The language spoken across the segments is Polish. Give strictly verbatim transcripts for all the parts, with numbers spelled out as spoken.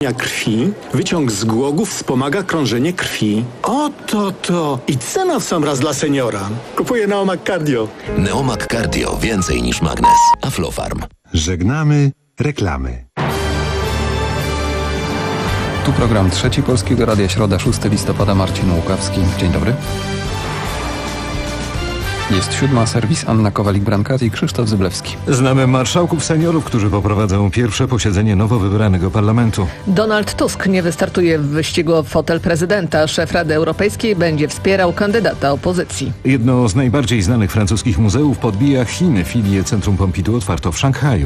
krwi, wyciąg z głogów wspomaga krążenie krwi. Oto to! I cena w sam raz dla seniora. Kupuję Neomag Cardio. Neomag Cardio. Więcej niż magnes. Aflofarm. Żegnamy reklamy. Tu program Trzeci Polskiego Radia, środa, szóstego listopada, Marcin Łukawski. Dzień dobry. Jest siódma, serwis Anna Kowalik-Brankati i Krzysztof Zyblewski. Znamy marszałków seniorów, którzy poprowadzą pierwsze posiedzenie nowo wybranego parlamentu. Donald Tusk nie wystartuje w wyścigu o fotel prezydenta. Szef Rady Europejskiej będzie wspierał kandydata opozycji. Jedno z najbardziej znanych francuskich muzeów podbija Chiny. Filię Centrum Pompidou otwarto w Szanghaju.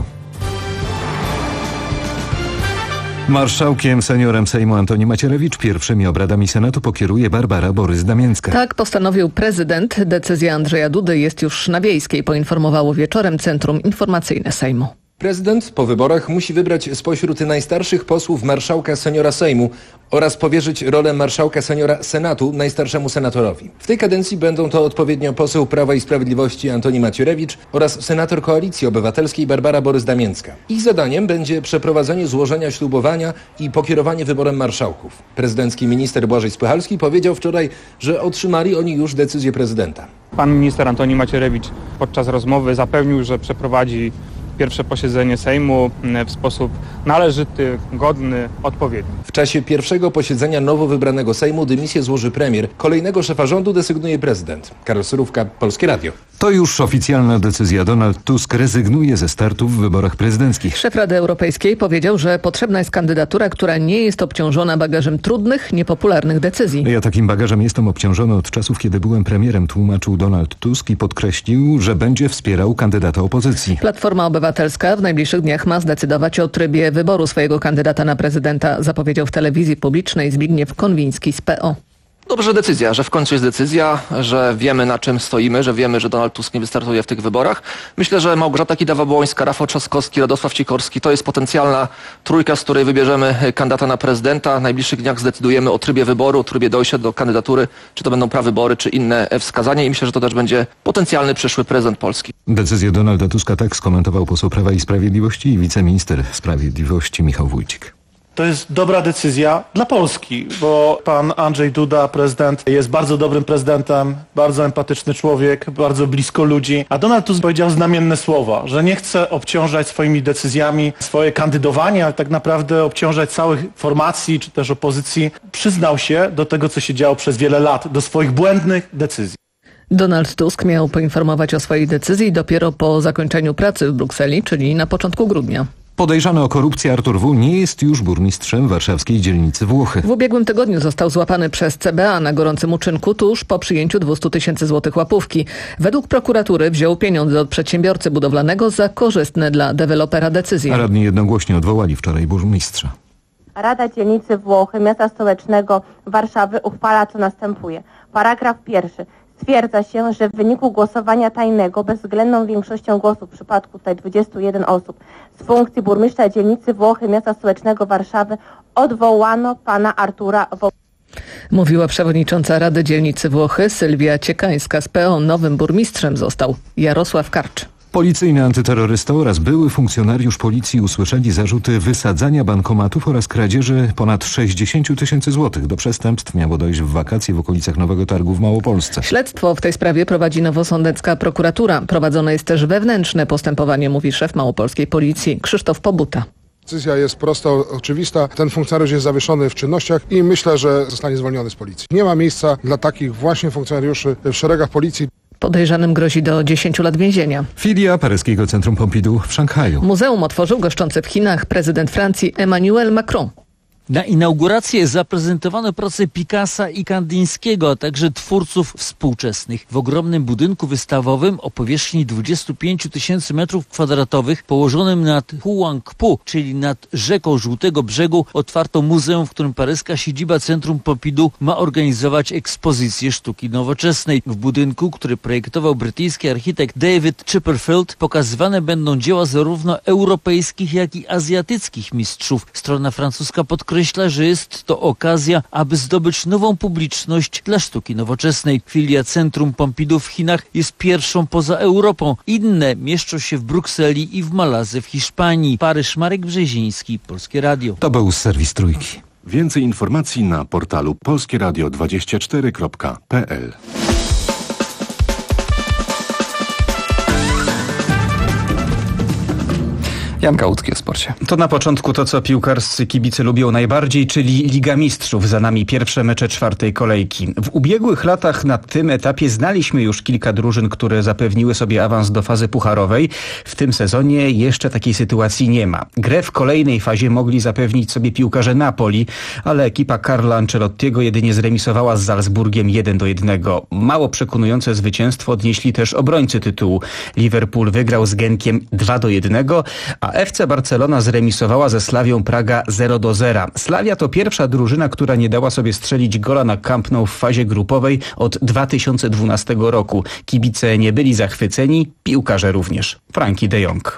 Marszałkiem seniorem Sejmu Antoni Macierewicz pierwszymi obradami Senatu pokieruje Barbara Borys-Damięcka. Tak postanowił prezydent. Decyzja Andrzeja Dudy jest już na Wiejskiej, poinformowało wieczorem Centrum Informacyjne Sejmu. Prezydent po wyborach musi wybrać spośród najstarszych posłów marszałka seniora Sejmu oraz powierzyć rolę marszałka seniora Senatu najstarszemu senatorowi. W tej kadencji będą to odpowiednio poseł Prawa i Sprawiedliwości Antoni Macierewicz oraz senator Koalicji Obywatelskiej Barbara Borys-Damięcka. Ich zadaniem będzie przeprowadzenie złożenia ślubowania i pokierowanie wyborem marszałków. Prezydencki minister Błażej Spychalski powiedział wczoraj, że otrzymali oni już decyzję prezydenta. Pan minister Antoni Macierewicz podczas rozmowy zapewnił, że przeprowadzi pierwsze posiedzenie Sejmu w sposób należyty, godny, odpowiedni. W czasie pierwszego posiedzenia nowo wybranego Sejmu dymisję złoży premier. Kolejnego szefa rządu desygnuje prezydent. Karol Surówka, Polskie Radio. To już oficjalna decyzja. Donald Tusk rezygnuje ze startu w wyborach prezydenckich. Szef Rady Europejskiej powiedział, że potrzebna jest kandydatura, która nie jest obciążona bagażem trudnych, niepopularnych decyzji. Ja takim bagażem jestem obciążony od czasów, kiedy byłem premierem, tłumaczył Donald Tusk i podkreślił, że będzie wspierał kandydata opozycji. Platforma Obywatelska w najbliższych dniach ma zdecydować o trybie wyboru swojego kandydata na prezydenta, zapowiedział w telewizji publicznej Zbigniew Konwiński z P O. Dobrze, decyzja, że w końcu jest decyzja, że wiemy, na czym stoimy, że wiemy, że Donald Tusk nie wystartuje w tych wyborach. Myślę, że Małgorzata Kidawa-Błońska, Rafał Trzaskowski, Radosław Sikorski to jest potencjalna trójka, z której wybierzemy kandydata na prezydenta. W najbliższych dniach zdecydujemy o trybie wyboru, trybie dojścia do kandydatury, czy to będą prawybory, czy inne wskazania i myślę, że to też będzie potencjalny przyszły prezydent Polski. Decyzję Donalda Tuska tak skomentował poseł Prawa i Sprawiedliwości i wiceminister sprawiedliwości Michał Wójcik. To jest dobra decyzja dla Polski, bo pan Andrzej Duda, prezydent, jest bardzo dobrym prezydentem, bardzo empatyczny człowiek, bardzo blisko ludzi. A Donald Tusk powiedział znamienne słowa, że nie chce obciążać swoimi decyzjami swoje kandydowanie, ale tak naprawdę obciążać całych formacji czy też opozycji. Przyznał się do tego, co się działo przez wiele lat, do swoich błędnych decyzji. Donald Tusk miał poinformować o swojej decyzji dopiero po zakończeniu pracy w Brukseli, czyli na początku grudnia. Podejrzany o korupcję Artur W. nie jest już burmistrzem warszawskiej dzielnicy Włochy. W ubiegłym tygodniu został złapany przez C B A na gorącym uczynku tuż po przyjęciu dwieście tysięcy złotych łapówki. Według prokuratury wziął pieniądze od przedsiębiorcy budowlanego za korzystne dla dewelopera decyzje. A radni jednogłośnie odwołali wczoraj burmistrza. Rada Dzielnicy Włochy Miasta Stołecznego Warszawy uchwala, co następuje. Paragraf pierwszy. Stwierdza się, że w wyniku głosowania tajnego bezwzględną większością głosów, w przypadku tutaj dwudziestu jeden osób, z funkcji burmistrza dzielnicy Włochy Miasta Stołecznego Warszawy odwołano pana Artura W. Mówiła przewodnicząca Rady Dzielnicy Włochy Sylwia Ciekańska z P O. Nowym burmistrzem został Jarosław Karcz. Policyjny antyterrorysta oraz były funkcjonariusz policji usłyszeli zarzuty wysadzania bankomatów oraz kradzieży ponad sześćdziesiąt tysięcy złotych. Do przestępstw miało dojść w wakacje w okolicach Nowego Targu w Małopolsce. Śledztwo w tej sprawie prowadzi nowosądecka prokuratura. Prowadzone jest też wewnętrzne postępowanie, mówi szef małopolskiej policji Krzysztof Pobuta. Decyzja jest prosta, oczywista. Ten funkcjonariusz jest zawieszony w czynnościach i myślę, że zostanie zwolniony z policji. Nie ma miejsca dla takich właśnie funkcjonariuszy w szeregach policji. Podejrzanym grozi do dziesięciu lat więzienia. Filia paryskiego Centrum Pompidou w Szanghaju. Muzeum otworzył goszczący w Chinach prezydent Francji Emmanuel Macron. Na inaugurację zaprezentowano prace Picassa i Kandińskiego, a także twórców współczesnych. W ogromnym budynku wystawowym o powierzchni dwudziestu pięciu tysięcy metrów kwadratowych położonym nad Huangpu, czyli nad rzeką Żółtego Brzegu, otwarto muzeum, w którym paryska siedziba Centrum Pompidou ma organizować ekspozycję sztuki nowoczesnej. W budynku, który projektował brytyjski architekt David Chipperfield, pokazywane będą dzieła zarówno europejskich, jak i azjatyckich mistrzów. Strona francuska podkreśla, podkreśla, że jest to okazja, aby zdobyć nową publiczność dla sztuki nowoczesnej. Filia Centrum Pompidou w Chinach jest pierwszą poza Europą. Inne mieszczą się w Brukseli i w Malazy w Hiszpanii. Paryż, Marek Brzeziński, Polskie Radio. To był serwis Trójki. Więcej informacji na portalu polskie radio dwadzieścia cztery kropka p l. Jan Kałucki o sporcie. To na początku to, co piłkarscy kibice lubią najbardziej, czyli Liga Mistrzów. Za nami pierwsze mecze czwartej kolejki. W ubiegłych latach na tym etapie znaliśmy już kilka drużyn, które zapewniły sobie awans do fazy pucharowej. W tym sezonie jeszcze takiej sytuacji nie ma. Grę w kolejnej fazie mogli zapewnić sobie piłkarze Napoli, ale ekipa Carlo Ancelottiego jedynie zremisowała z Salzburgiem jeden do jednego. Mało przekonujące zwycięstwo odnieśli też obrońcy tytułu. Liverpool wygrał z Genkiem dwa do jednego, a F C Barcelona zremisowała ze Slawią Praga zero do zera. Slavia to pierwsza drużyna, która nie dała sobie strzelić gola na Camp Nou w fazie grupowej od dwa tysiące dwunastego roku. Kibice nie byli zachwyceni, piłkarze również. Frankie de Jong.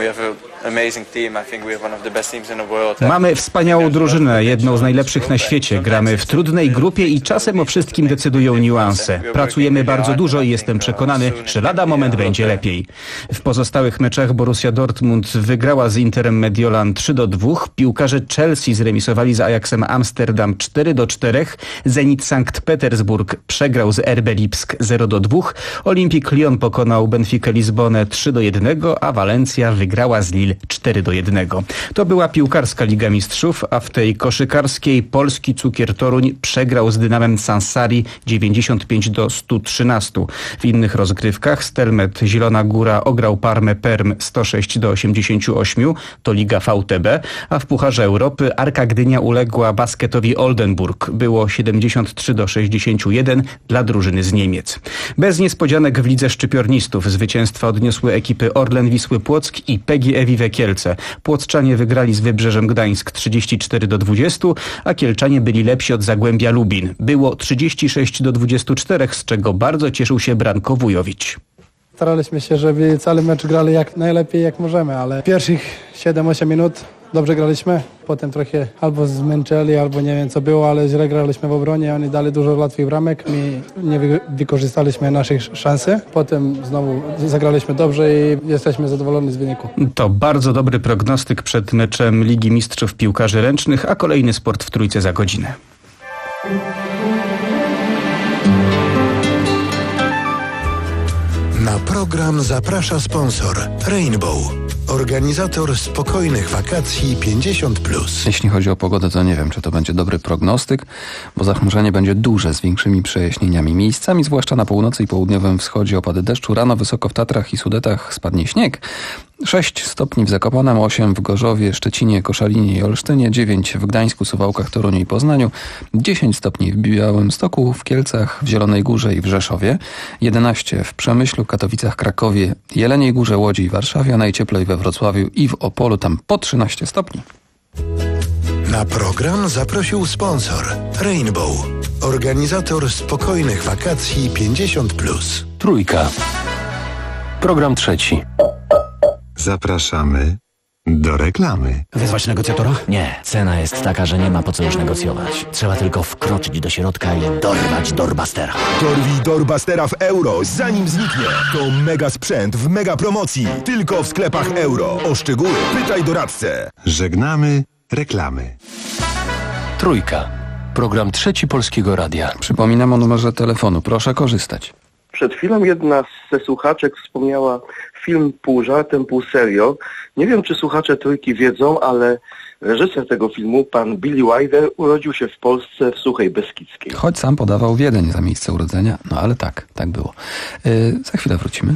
Mamy wspaniałą drużynę, jedną z najlepszych na świecie. Gramy w trudnej grupie i czasem o wszystkim decydują niuanse. Pracujemy bardzo dużo i jestem przekonany, że lada moment będzie lepiej. W pozostałych meczach Borussia Dortmund wygrała z Interem Mediolan trzy do dwóch. Piłkarze Chelsea zremisowali z Ajaxem Amsterdam cztery do czterech. Zenit Sankt Petersburg przegrał z R B Lipsk zero do dwóch. Olympique Lyon pokonał Benfica Lizbonę trzy do jednego, a Walencja wygrała z Lille cztery do jednego. To była piłkarska Liga Mistrzów, a w tej koszykarskiej polski Cukier Toruń przegrał z Dynamem Sansari dziewięćdziesiąt pięć do stu trzynastu. W innych rozgrywkach Stelmet Zielona Góra ograł Parmę Perm sto sześć do osiemdziesięciu ośmiu, to Liga V T B, a w Pucharze Europy Arka Gdynia uległa Basketowi Oldenburg. Było siedemdziesiąt trzy do sześćdziesięciu jeden dla drużyny z Niemiec. Bez niespodzianek w Lidze Szczypiornistów zwycięstwa odniosły ekipy Orlen Wisły Płock i P G E Vive Kielce. Płockczanie wygrali z Wybrzeżem Gdańsk trzydzieści cztery do dwudziestu, a Kielczanie byli lepsi od Zagłębia Lubin. Było trzydzieści sześć do dwudziestu czterech, z czego bardzo cieszył się Branko Wujowicz. Staraliśmy się, żeby cały mecz grali jak najlepiej jak możemy, ale pierwszych siedem osiem minut dobrze graliśmy. Potem trochę albo zmęczyli, albo nie wiem co było, ale źle graliśmy w obronie. Oni dali dużo łatwych bramek. My nie wy- wykorzystaliśmy naszych szansy. Potem znowu zagraliśmy dobrze i jesteśmy zadowoleni z wyniku. To bardzo dobry prognostyk przed meczem Ligi Mistrzów Piłkarzy Ręcznych, a kolejny sport w Trójce za godzinę. Na program zaprasza sponsor Rainbow, organizator spokojnych wakacji pięćdziesiąt plus. Jeśli chodzi o pogodę, to nie wiem, czy to będzie dobry prognostyk, bo zachmurzenie będzie duże z większymi przejaśnieniami. Miejscami, zwłaszcza na północy i południowym wschodzie, opady deszczu. Rano wysoko w Tatrach i Sudetach spadnie śnieg. sześć stopni w Zakopanem, osiem w Gorzowie, Szczecinie, Koszalinie i Olsztynie, dziewięć w Gdańsku, Suwałkach, Toruniu i Poznaniu, dziesięć stopni w Białymstoku, w Kielcach, w Zielonej Górze i w Rzeszowie, jedenaście w Przemyślu, Katowicach, Krakowie, Jeleniej Górze, Łodzi i Warszawie, a najcieplej we Wrocławiu i w Opolu, tam po trzynaście stopni. Na program zaprosił sponsor Rainbow, organizator spokojnych wakacji pięćdziesiąt plus. Trójka. Program trzeci. Zapraszamy do reklamy. Wezwać negocjatora? Nie, cena jest taka, że nie ma po co już negocjować. Trzeba tylko wkroczyć do środka i dorwać Doorbustera. Dorwij Doorbustera w euro, zanim zniknie. To mega sprzęt w mega promocji. Tylko w sklepach euro. O szczegóły pytaj doradcę. Żegnamy reklamy. Trójka. Program trzeci Polskiego Radia. Przypominam o numerze telefonu. Proszę korzystać. Przed chwilą jedna ze słuchaczek wspomniała film pół żartem, pół serio. Nie wiem, czy słuchacze Trójki wiedzą, ale reżyser tego filmu, pan Billy Wilder, urodził się w Polsce w Suchej Beskidzkiej. Choć sam podawał Wiedeń za miejsce urodzenia, no ale tak, tak było. Yy, za chwilę wrócimy.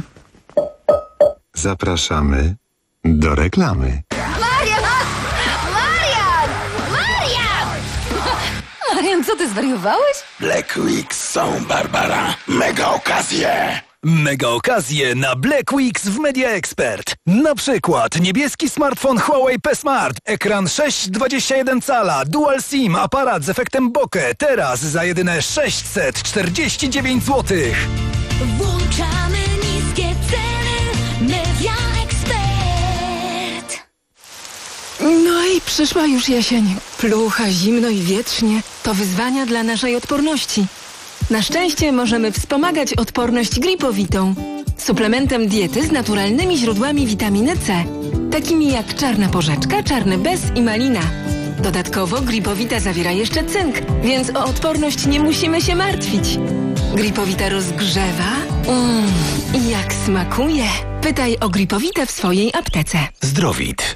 Zapraszamy do reklamy. Marian! Marian! Marian! Marian, co ty zwariowałeś? Black Weeks są, Barbara. Mega okazje! Mega okazje na Black Weeks w Media Expert. Na przykład niebieski smartfon Huawei P Smart, ekran sześć przecinek dwadzieścia jeden cala, dual SIM, aparat z efektem bokeh. Teraz za jedyne sześćset czterdzieści dziewięć złotych. Włączamy niskie ceny. Media Expert. No i przyszła już jesień. Plucha, zimno i wietrznie. To wyzwania dla naszej odporności. Na szczęście możemy wspomagać odporność Gripowitą. Suplementem diety z naturalnymi źródłami witaminy C. Takimi jak czarna porzeczka, czarny bez i malina. Dodatkowo Gripowita zawiera jeszcze cynk, więc o odporność nie musimy się martwić. Gripowita rozgrzewa. Mmm, i jak smakuje. Pytaj o Gripowitę w swojej aptece. Zdrowit.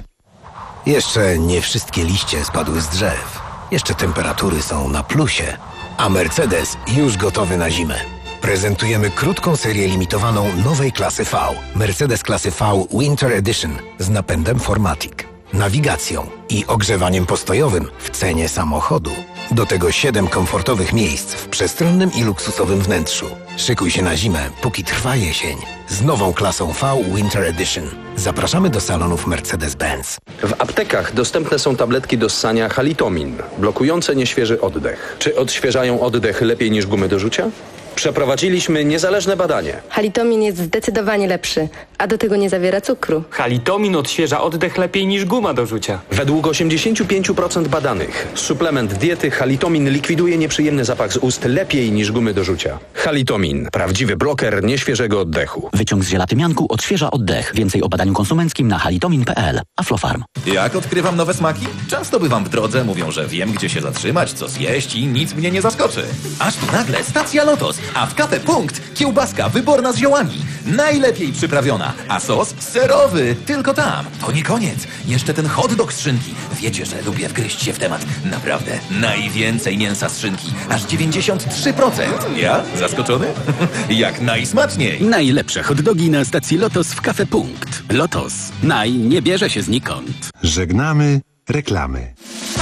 Jeszcze nie wszystkie liście spadły z drzew. Jeszcze temperatury są na plusie. A Mercedes już gotowy na zimę. Prezentujemy krótką serię limitowaną nowej klasy V. Mercedes klasy V Winter Edition z napędem four matic, nawigacją i ogrzewaniem postojowym w cenie samochodu. Do tego siedem komfortowych miejsc w przestronnym i luksusowym wnętrzu. Szykuj się na zimę, póki trwa jesień. Z nową klasą V Winter Edition. Zapraszamy do salonów Mercedes-Benz. W aptekach dostępne są tabletki do ssania Halitomin, blokujące nieświeży oddech. Czy odświeżają oddech lepiej niż gumy do rzucia? Przeprowadziliśmy niezależne badanie. Halitomin jest zdecydowanie lepszy, a do tego nie zawiera cukru. Halitomin odświeża oddech lepiej niż guma do rzucia. Według osiemdziesiąt pięć procent badanych suplement diety Halitomin likwiduje nieprzyjemny zapach z ust lepiej niż gumy do rzucia. Halitomin. Prawdziwy bloker nieświeżego oddechu. Wyciąg z żelatymianku odświeża oddech. Więcej o badaniu konsumenckim na halitomin kropka p l. Aflofarm. Jak odkrywam nowe smaki? Często bywam w drodze, mówią, że wiem, gdzie się zatrzymać, co zjeść i nic mnie nie zaskoczy. Aż tu nagle stacja Lotos, a w Cafe Punkt kiełbaska wyborna z ziołami. Najlepiej przyprawiona, a sos serowy. Tylko tam. To nie koniec. Jeszcze ten hot dog z szynki. Wiecie, że lubię wgryźć się w temat. Naprawdę. Najwięcej mięsa z szynki. Aż dziewięćdziesiąt trzy procent. Ja? Zaskoczony? Jak najsmaczniej. Najlepsze hot dogi na stacji Lotos w Cafe Punkt. Lotos. Naj nie bierze się znikąd. Żegnamy reklamy.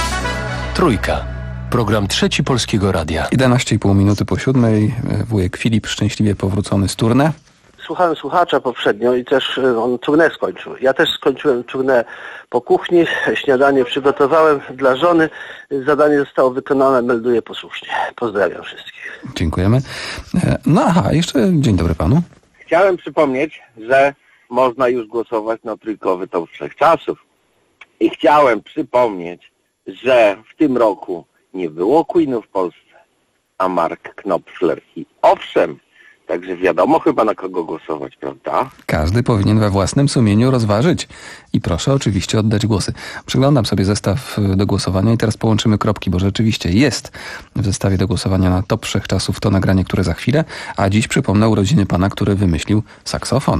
Trójka. Program Trzeci Polskiego Radia. jedenaście i pół minuty po siódmej. Wujek Filip szczęśliwie powrócony z tournée. Słuchałem słuchacza poprzednio i też on tournée skończył. Ja też skończyłem tournée po kuchni. Śniadanie przygotowałem dla żony. Zadanie zostało wykonane. Melduję posłusznie. Pozdrawiam wszystkich. Dziękujemy. No aha, jeszcze dzień dobry panu. Chciałem przypomnieć, że można już głosować na trójkowy top wszechczasów. I chciałem przypomnieć, że w tym roku nie było Queenów w Polsce, a Mark Knopfler i owszem, także wiadomo chyba na kogo głosować, prawda? Każdy powinien we własnym sumieniu rozważyć i proszę oczywiście oddać głosy. Przeglądam sobie zestaw do głosowania i teraz połączymy kropki, bo rzeczywiście jest w zestawie do głosowania na top wszechczasów to nagranie, które za chwilę, a dziś przypomnę urodziny pana, który wymyślił saksofon.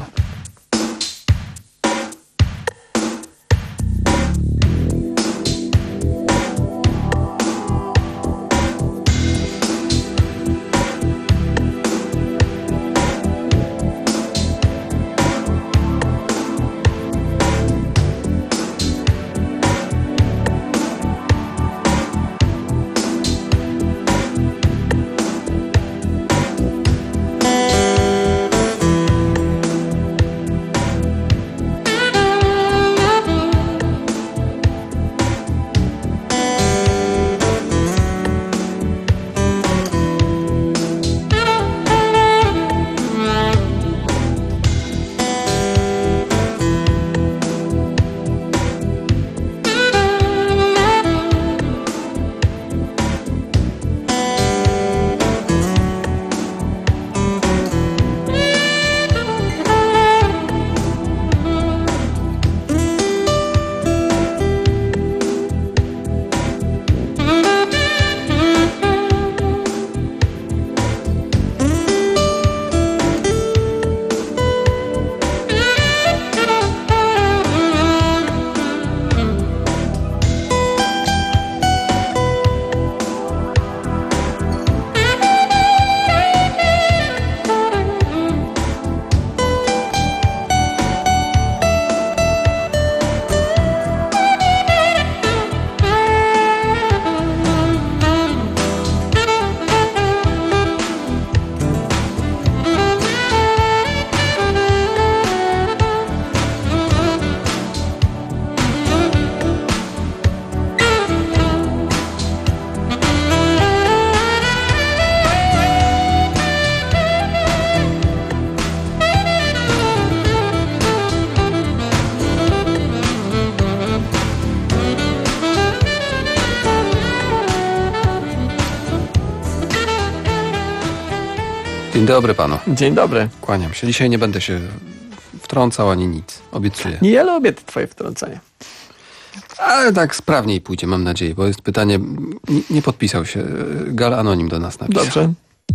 Dzień dobry panu. Dzień dobry. Kłaniam się. Dzisiaj nie będę się wtrącał ani nic. Obiecuję. Nie, ja lubię twoje wtrącenie. Ale tak sprawniej pójdzie, mam nadzieję, bo jest pytanie... Nie, nie podpisał się. Gal Anonim do nas napisał. Dobrze.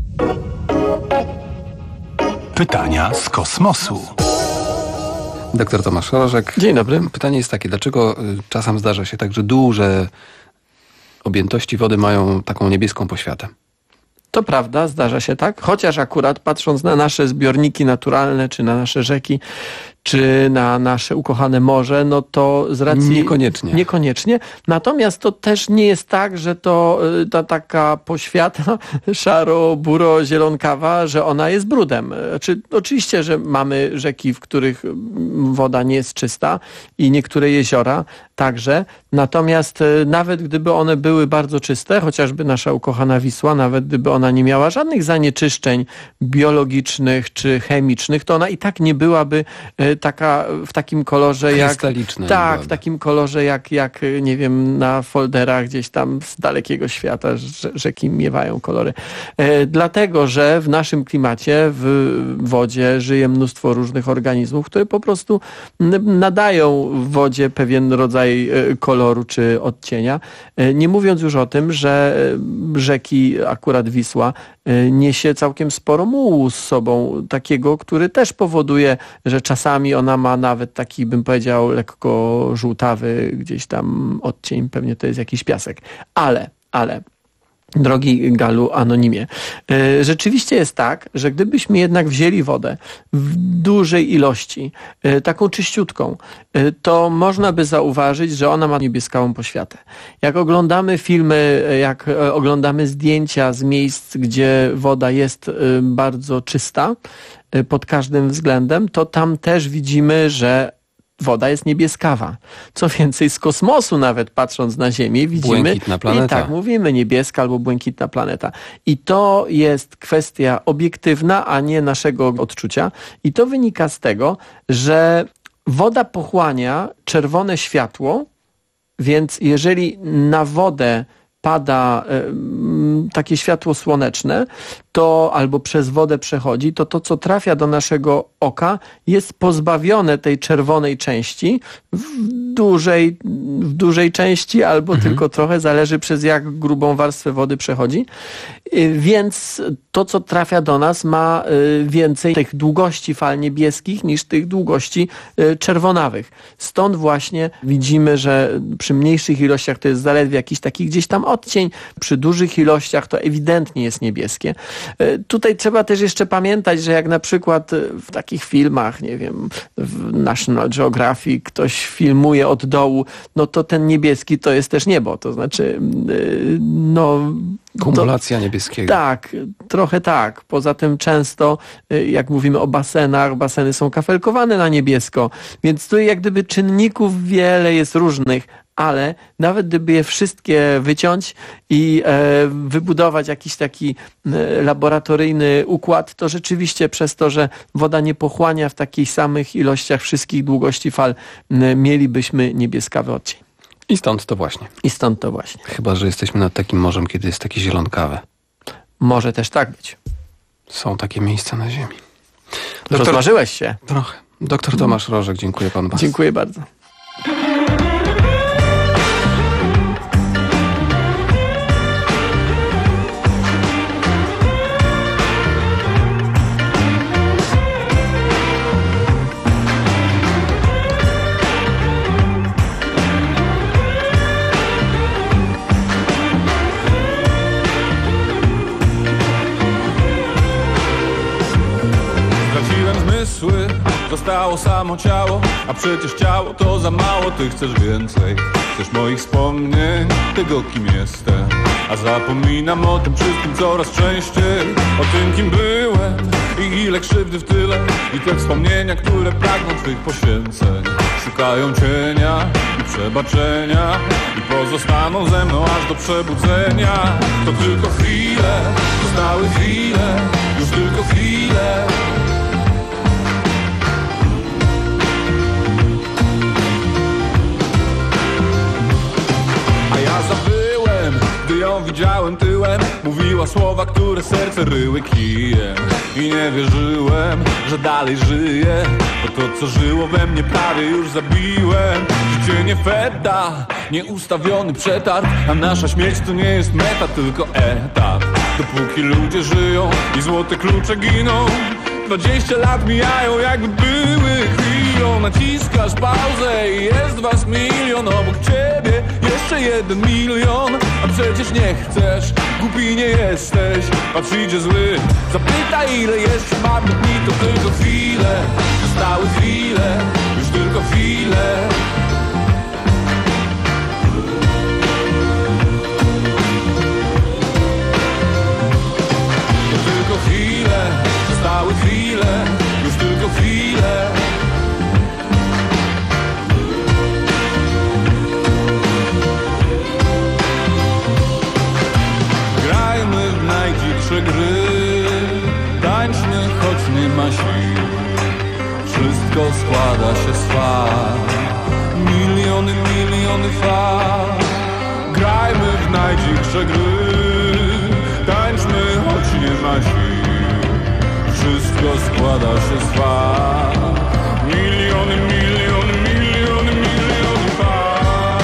Pytania z kosmosu. Doktor Tomasz Rożek. Dzień dobry. Pytanie jest takie, dlaczego czasem zdarza się tak, że duże objętości wody mają taką niebieską poświatę? To prawda, zdarza się tak, chociaż akurat patrząc na nasze zbiorniki naturalne, czy na nasze rzeki, czy na nasze ukochane morze, no to z racji... Niekoniecznie. Niekoniecznie. Natomiast to też nie jest tak, że to ta taka poświata szaro-buro-zielonkawa, że ona jest brudem. Czy, oczywiście, że mamy rzeki, w których woda nie jest czysta i niektóre jeziora także. Natomiast nawet gdyby one były bardzo czyste, chociażby nasza ukochana Wisła, nawet gdyby ona nie miała żadnych zanieczyszczeń biologicznych czy chemicznych, to ona i tak nie byłaby taka w takim kolorze jak... Krystaliczna. Tak, w takim kolorze jak, jak, nie wiem, na folderach gdzieś tam z dalekiego świata że, rzeki miewają kolory. E, dlatego, że w naszym klimacie, w wodzie żyje mnóstwo różnych organizmów, które po prostu nadają w wodzie pewien rodzaj koloru czy odcienia. E, nie mówiąc już o tym, że rzeki, akurat Wisła, niesie całkiem sporo mułu z sobą, takiego, który też powoduje, że czasami ona ma nawet taki, bym powiedział, lekko żółtawy gdzieś tam odcień, pewnie to jest jakiś piasek. Ale, ale, drogi Galu Anonimie, rzeczywiście jest tak, że gdybyśmy jednak wzięli wodę w dużej ilości, taką czyściutką, to można by zauważyć, że ona ma niebieskawą poświatę. Jak oglądamy filmy, jak oglądamy zdjęcia z miejsc, gdzie woda jest bardzo czysta pod każdym względem, to tam też widzimy, że woda jest niebieskawa. Co więcej, z kosmosu nawet patrząc na Ziemię widzimy... Błękitna planeta. I tak mówimy, niebieska albo błękitna planeta. I to jest kwestia obiektywna, a nie naszego odczucia. I to wynika z tego, że woda pochłania czerwone światło, więc jeżeli na wodę pada y, takie światło słoneczne, to albo przez wodę przechodzi, to to, co trafia do naszego oka, jest pozbawione tej czerwonej części w dużej, w dużej części, albo mhm. tylko trochę, zależy przez jak grubą warstwę wody przechodzi. Y, więc to, co trafia do nas, ma y, więcej tych długości fal niebieskich niż tych długości y, czerwonawych. Stąd właśnie widzimy, że przy mniejszych ilościach to jest zaledwie jakiś taki gdzieś tam odcień, przy dużych ilościach to ewidentnie jest niebieskie. Tutaj trzeba też jeszcze pamiętać, że jak na przykład w takich filmach, nie wiem, w National Geographic ktoś filmuje od dołu, no to ten niebieski to jest też niebo, to znaczy no... Kumulacja to, niebieskiego. Tak, trochę tak. Poza tym często, jak mówimy o basenach, baseny są kafelkowane na niebiesko, więc tu jak gdyby czynników wiele jest różnych, ale nawet gdyby je wszystkie wyciąć i e, wybudować jakiś taki e, laboratoryjny układ, to rzeczywiście przez to, że woda nie pochłania w takich samych ilościach wszystkich długości fal, e, mielibyśmy niebieskawy odcień. I stąd to właśnie. I stąd to właśnie. Chyba że jesteśmy nad takim morzem, kiedy jest takie zielonkawe. Może też tak być. Są takie miejsca na Ziemi. Doktor... Rozmarzyłeś się. Trochę. Doktor Tomasz Rożek, dziękuję panu bardzo. Dziękuję bardzo. Zostało samo ciało, a przecież ciało to za mało. Ty chcesz więcej, chcesz moich wspomnień, tego kim jestem. A zapominam o tym wszystkim coraz częściej, o tym kim byłem i ile krzywdy w tyle. I te wspomnienia, które pragną twych poświęceń, szukają cienia i przebaczenia i pozostaną ze mną aż do przebudzenia. To tylko chwile, zostały chwile, już tylko chwile. ją widziałem tyłem, mówiła słowa, które serce ryły kijem. I nie wierzyłem, że dalej żyję, bo to co żyło we mnie prawie już zabiłem. Życie nie feta, nieustawiony przetarg, a nasza śmierć to nie jest meta, tylko etap. Dopóki ludzie żyją i złote klucze giną, dwadzieścia lat mijają jakby były chwilą. Naciskasz pauzę i jest was milion, obok ciebie jeszcze jeden milion. A przecież nie chcesz, głupi nie jesteś, patrz idzie zły, zapytaj ile jeszcze marnych dni. To tylko chwile, zostały chwile, już tylko chwile. To tylko chwile, zostały chwile, już tylko chwile. Grajmy w najdziksze gry, tańczmy choć nie ma sił. Wszystko składa się z fal, miliony, miliony fal. Grajmy w najdziksze gry, tańczmy choć nie ma sił. Wszystko składa się z fal, miliony, miliony, miliony, miliony fal.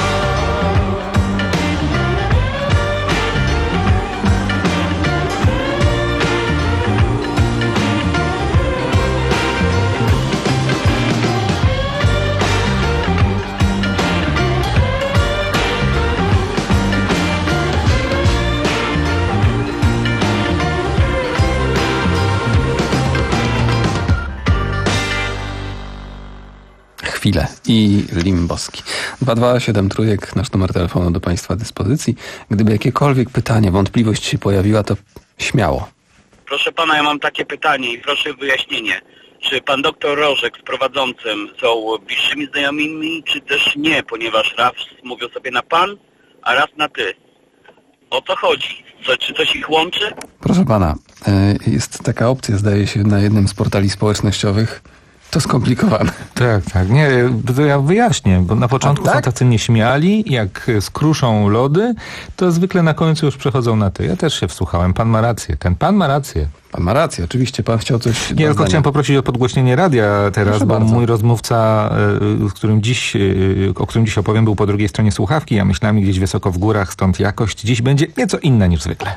Chwilę i Limboski. dwa dwa siedem trójek, nasz numer telefonu do Państwa dyspozycji. Gdyby jakiekolwiek pytanie, wątpliwość się pojawiła, to śmiało. Proszę pana, ja mam takie pytanie i proszę o wyjaśnienie. Czy pan doktor Rożek z prowadzącym są bliższymi znajomymi, czy też nie, ponieważ raz mówią sobie na pan, a raz na ty. O co chodzi? Co, czy coś ich łączy? Proszę pana, jest taka opcja, zdaje się, na jednym z portali społecznościowych. To skomplikowane. Tak, tak. Nie, to ja wyjaśnię, bo na początku tak? są tacy nieśmiali, jak skruszą lody, to zwykle na końcu już przechodzą na ty. Ja też się wsłuchałem. Pan ma rację. Ten pan ma rację. Pan ma rację. Oczywiście pan chciał coś... Nie, tylko chciałem poprosić o podgłośnienie radia teraz, Proszę bo bardzo. Mój rozmówca, z którym dziś, o którym dziś opowiem, był po drugiej stronie słuchawki. Ja myślałem gdzieś wysoko w górach, stąd jakość dziś będzie nieco inna niż zwykle.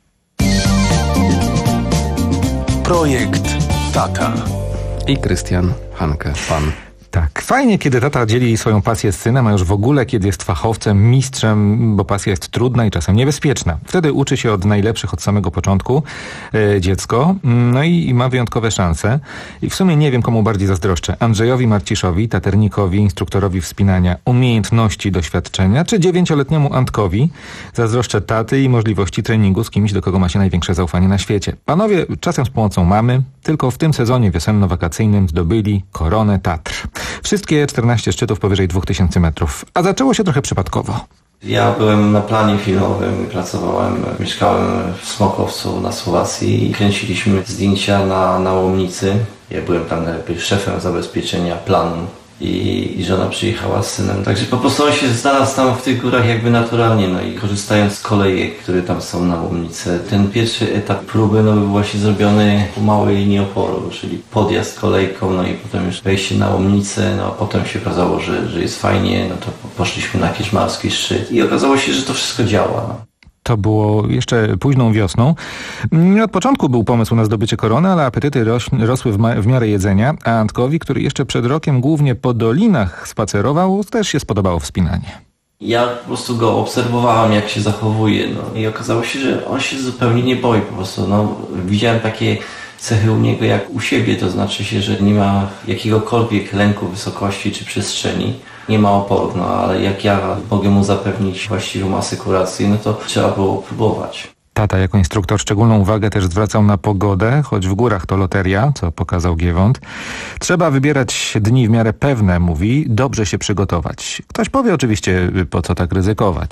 Projekt Tata. I Krystian Hanke, pan. Tak, fajnie, kiedy tata dzieli swoją pasję z synem, a już w ogóle, kiedy jest fachowcem, mistrzem, bo pasja jest trudna i czasem niebezpieczna. Wtedy uczy się od najlepszych od samego początku e, dziecko, no i, i ma wyjątkowe szanse. I w sumie nie wiem, komu bardziej zazdroszczę. Andrzejowi Marciszowi, taternikowi, instruktorowi wspinania, umiejętności, doświadczenia, czy dziewięcioletniemu Antkowi. Zazdroszczę taty i możliwości treningu z kimś, do kogo ma się największe zaufanie na świecie. Panowie czasem z pomocą mamy, tylko w tym sezonie wiosenno-wakacyjnym zdobyli koronę Tatr. Wszystkie czternaście szczytów powyżej dwóch tysięcy metrów. A zaczęło się trochę przypadkowo. Ja byłem na planie filmowym, pracowałem, mieszkałem w Smokowcu na Słowacji i kręciliśmy zdjęcia na, na Łomnicy. Ja byłem tam jakby szefem zabezpieczenia planu. I, I żona przyjechała z synem. Także po prostu on się znalazł tam w tych górach jakby naturalnie, no i korzystając z kolejek, które tam są na Łomnicy. Ten pierwszy etap próby no, był właśnie zrobiony po małej linii oporu, czyli podjazd kolejką, no i potem już wejście na Łomnicę, no a potem się okazało, że, że jest fajnie, no to poszliśmy na Kierzmarski szczyt i okazało się, że to wszystko działa. No. To było jeszcze późną wiosną. Od początku był pomysł na zdobycie korony, ale apetyty roś, rosły w, ma, w miarę jedzenia, a Antkowi, który jeszcze przed rokiem głównie po dolinach spacerował, też się spodobało wspinanie. Ja po prostu go obserwowałem, jak się zachowuje, no i okazało się, że on się zupełnie nie boi po prostu. No, widziałem takie cechy u niego jak u siebie, to znaczy się, że nie ma jakiegokolwiek lęku wysokości czy przestrzeni. Nie ma oporów, no ale jak ja mogę mu zapewnić właściwą asekurację, no to trzeba było próbować. Tata jako instruktor szczególną uwagę też zwracał na pogodę, choć w górach to loteria, co pokazał Giewont. Trzeba wybierać dni w miarę pewne, mówi, dobrze się przygotować. Ktoś powie oczywiście, po co tak ryzykować.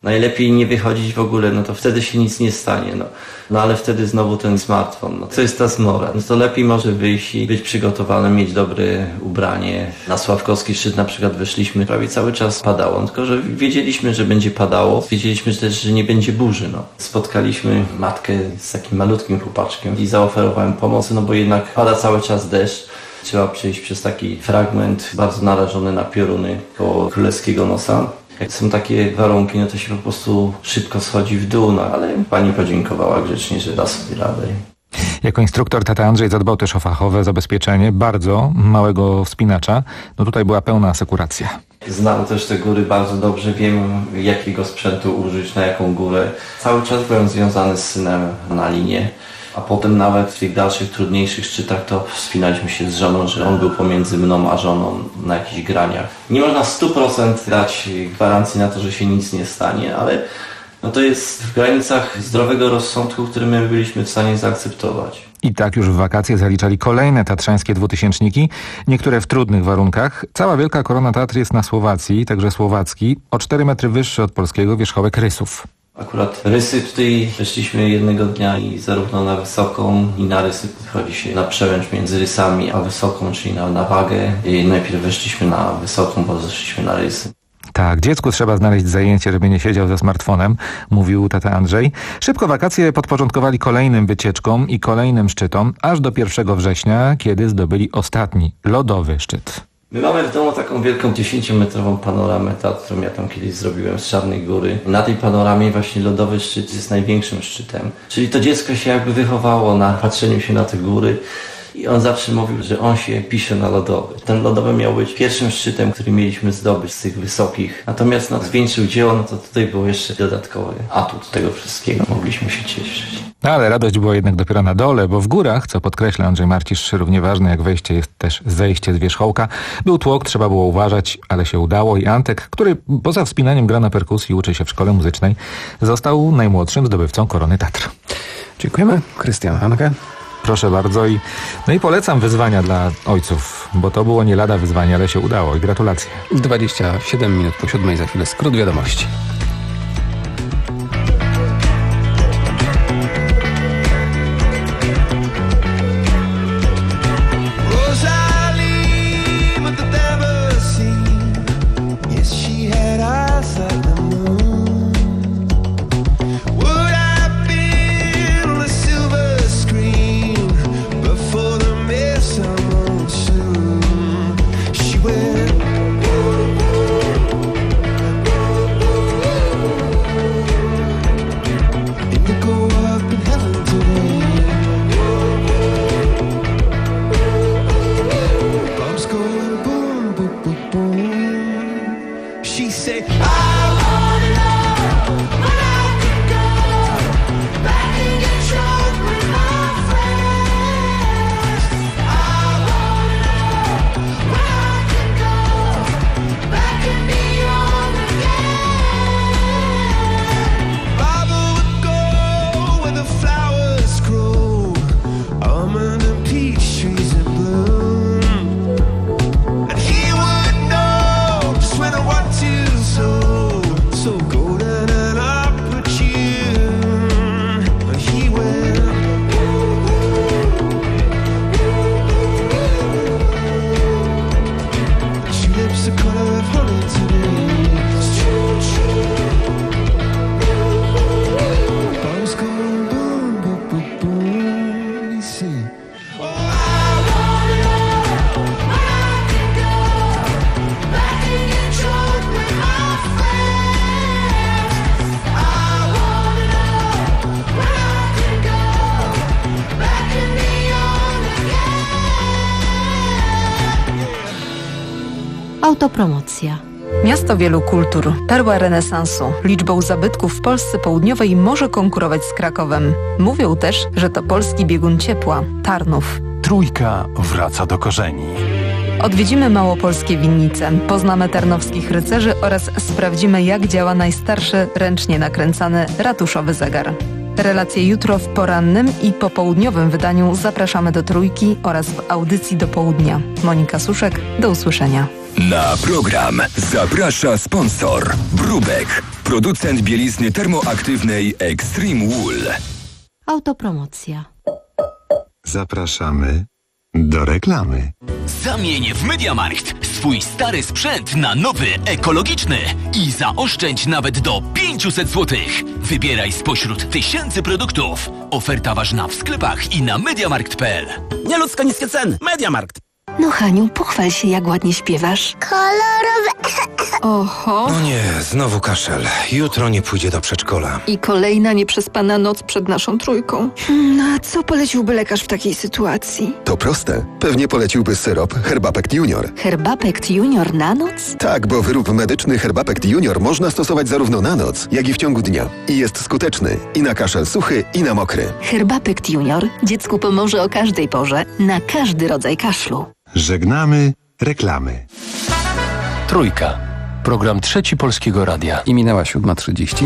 Najlepiej nie wychodzić w ogóle, no to wtedy się nic nie stanie, no. No ale wtedy znowu ten smartfon, no to jest ta zmora. No to lepiej może wyjść i być przygotowanym, mieć dobre ubranie. Na Sławkowski szczyt na przykład wyszliśmy, prawie cały czas padało, tylko że wiedzieliśmy, że będzie padało. Wiedzieliśmy też, że nie będzie burzy, no. Spotkaliśmy matkę z takim malutkim chłopaczkiem i zaoferowałem pomoc, no bo jednak pada cały czas deszcz. Trzeba przejść przez taki fragment bardzo narażony na pioruny koło Królewskiego Nosa. Jak są takie warunki, no to się po prostu szybko schodzi w dół, no ale pani podziękowała grzecznie, że da sobie radę. Jako instruktor tata Andrzej zadbał też o fachowe zabezpieczenie bardzo małego wspinacza. No tutaj była pełna asekuracja. Znam też te góry bardzo dobrze, wiem jakiego sprzętu użyć, na jaką górę. Cały czas byłem związany z synem na linię. A potem nawet w tych dalszych, trudniejszych szczytach to wspinaliśmy się z żoną, że on był pomiędzy mną a żoną na jakichś graniach. Nie można stu procent dać gwarancji na to, że się nic nie stanie, ale no to jest w granicach zdrowego rozsądku, który my byliśmy w stanie zaakceptować. I tak już w wakacje zaliczali kolejne tatrzańskie dwutysięczniki, niektóre w trudnych warunkach. Cała Wielka Korona Tatr jest na Słowacji, także słowacki, o cztery metry wyższy od polskiego wierzchołek Rysów. Akurat Rysy tutaj weszliśmy jednego dnia i zarówno na wysoką i na Rysy podchodzi się na przełęcz między Rysami a wysoką, czyli na, na wagę. I najpierw weszliśmy na wysoką, bo zeszliśmy na Rysy. Tak, dziecku trzeba znaleźć zajęcie, żeby nie siedział ze smartfonem, mówił tata Andrzej. Szybko wakacje podporządkowali kolejnym wycieczkom i kolejnym szczytom, aż do pierwszego września, kiedy zdobyli ostatni, lodowy szczyt. My mamy w domu taką wielką dziesięciometrową panoramę, ta, którą ja tam kiedyś zrobiłem z Czarnej Góry. Na tej panoramie właśnie lodowy szczyt jest największym szczytem. Czyli to dziecko się jakby wychowało na patrzeniu się na te góry. I on zawsze mówił, że on się pisze na lodowy. Ten lodowy miał być pierwszym szczytem, który mieliśmy zdobyć z tych wysokich. Natomiast no, zwieńczył dzieło, no to tutaj był jeszcze dodatkowy atut tego wszystkiego. Mogliśmy się cieszyć. Ale radość była jednak dopiero na dole, bo w górach, co podkreśla Andrzej Marcisz, równie ważne jak wejście jest też zejście z wierzchołka. Był tłok, trzeba było uważać, ale się udało i Antek, który poza wspinaniem gra na perkusji, uczy się w szkole muzycznej, został najmłodszym zdobywcą Korony Tatr. Dziękujemy. Krystian Hanke. Proszę bardzo. I, no i polecam wyzwania dla ojców, bo to było nie lada wyzwanie, ale się udało i gratulacje. dwadzieścia siedem minut po siódmej, za chwilę skrót wiadomości. Autopromocja. Miasto wielu kultur, perła renesansu. Liczbą zabytków w Polsce Południowej może konkurować z Krakowem. Mówią też, że to polski biegun ciepła, Tarnów. Trójka wraca do korzeni. Odwiedzimy małopolskie winnice, poznamy tarnowskich rycerzy oraz sprawdzimy, jak działa najstarszy, ręcznie nakręcany ratuszowy zegar. Relacje jutro w porannym i popołudniowym wydaniu. Zapraszamy do Trójki oraz w audycji do południa. Monika Suszek, do usłyszenia. Na program zaprasza sponsor Brubek. producent bielizny termoaktywnej Extreme Wool. Autopromocja. Zapraszamy do reklamy. Zamień w MediaMarkt swój stary sprzęt na nowy, ekologiczny i zaoszczędź nawet do pięćset złotych. Wybieraj spośród tysięcy produktów. Oferta ważna w sklepach i na mediamarkt kropka p l. Nieludzko niskie ceny. MediaMarkt. No Haniu, pochwal się, jak ładnie śpiewasz. Kolorowe. Oho. No nie, znowu kaszel. Jutro nie pójdzie do przedszkola. I kolejna nieprzespana noc przed naszą trójką. No a co poleciłby lekarz w takiej sytuacji? To proste. Pewnie poleciłby syrop Herbapekt Junior. Herbapekt Junior na noc? Tak, bo wyrób medyczny Herbapekt Junior można stosować zarówno na noc, jak i w ciągu dnia. I jest skuteczny i na kaszel suchy, i na mokry. Herbapekt Junior dziecku pomoże o każdej porze, na każdy rodzaj kaszlu. Żegnamy reklamy. Trójka. Program Trzeci Polskiego Radia. I minęła siódma trzydzieści.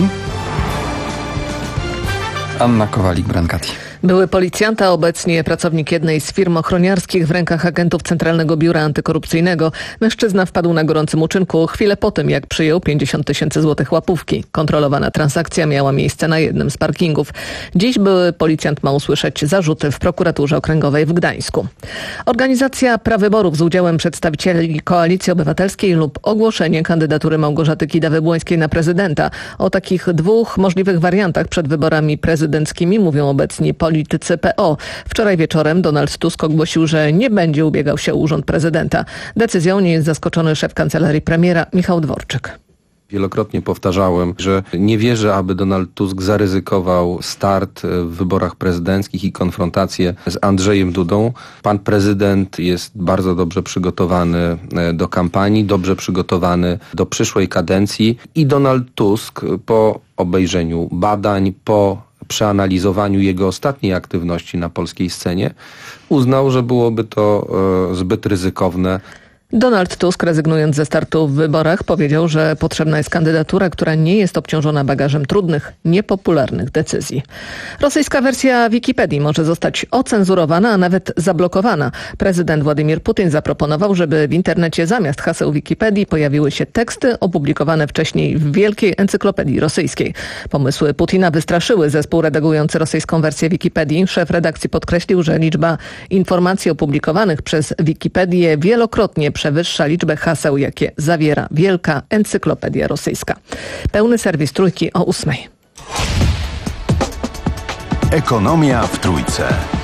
Anna Kowalik-Brancati. Były policjant, a obecnie pracownik jednej z firm ochroniarskich w rękach agentów Centralnego Biura Antykorupcyjnego. Mężczyzna wpadł na gorącym uczynku chwilę po tym, jak przyjął pięćdziesiąt tysięcy złotych łapówki. Kontrolowana transakcja miała miejsce na jednym z parkingów. Dziś były policjant ma usłyszeć zarzuty w prokuraturze okręgowej w Gdańsku. Organizacja prawyborów z udziałem przedstawicieli Koalicji Obywatelskiej lub ogłoszenie kandydatury Małgorzaty Kidawy-Błońskiej na prezydenta. O takich dwóch możliwych wariantach przed wyborami prezydenckimi mówią obecni politycy P O. Wczoraj wieczorem Donald Tusk ogłosił, że nie będzie ubiegał się o urząd prezydenta. Decyzją nie jest zaskoczony szef kancelarii premiera Michał Dworczyk. Wielokrotnie powtarzałem, że nie wierzę, aby Donald Tusk zaryzykował start w wyborach prezydenckich i konfrontację z Andrzejem Dudą. Pan prezydent jest bardzo dobrze przygotowany do kampanii, dobrze przygotowany do przyszłej kadencji i Donald Tusk po obejrzeniu badań, po przeanalizowaniu jego ostatniej aktywności na polskiej scenie uznał, że byłoby to e, zbyt ryzykowne. Donald Tusk, rezygnując ze startu w wyborach, powiedział, że potrzebna jest kandydatura, która nie jest obciążona bagażem trudnych, niepopularnych decyzji. Rosyjska wersja Wikipedii może zostać ocenzurowana, a nawet zablokowana. Prezydent Władimir Putin zaproponował, żeby w internecie zamiast haseł Wikipedii pojawiły się teksty opublikowane wcześniej w Wielkiej Encyklopedii Rosyjskiej. Pomysły Putina wystraszyły zespół redagujący rosyjską wersję Wikipedii. Szef redakcji podkreślił, że liczba informacji opublikowanych przez Wikipedię wielokrotnie przewyższa liczbę haseł, jakie zawiera Wielka Encyklopedia Rosyjska. Pełny serwis Trójki o ósmej. Ekonomia w Trójce.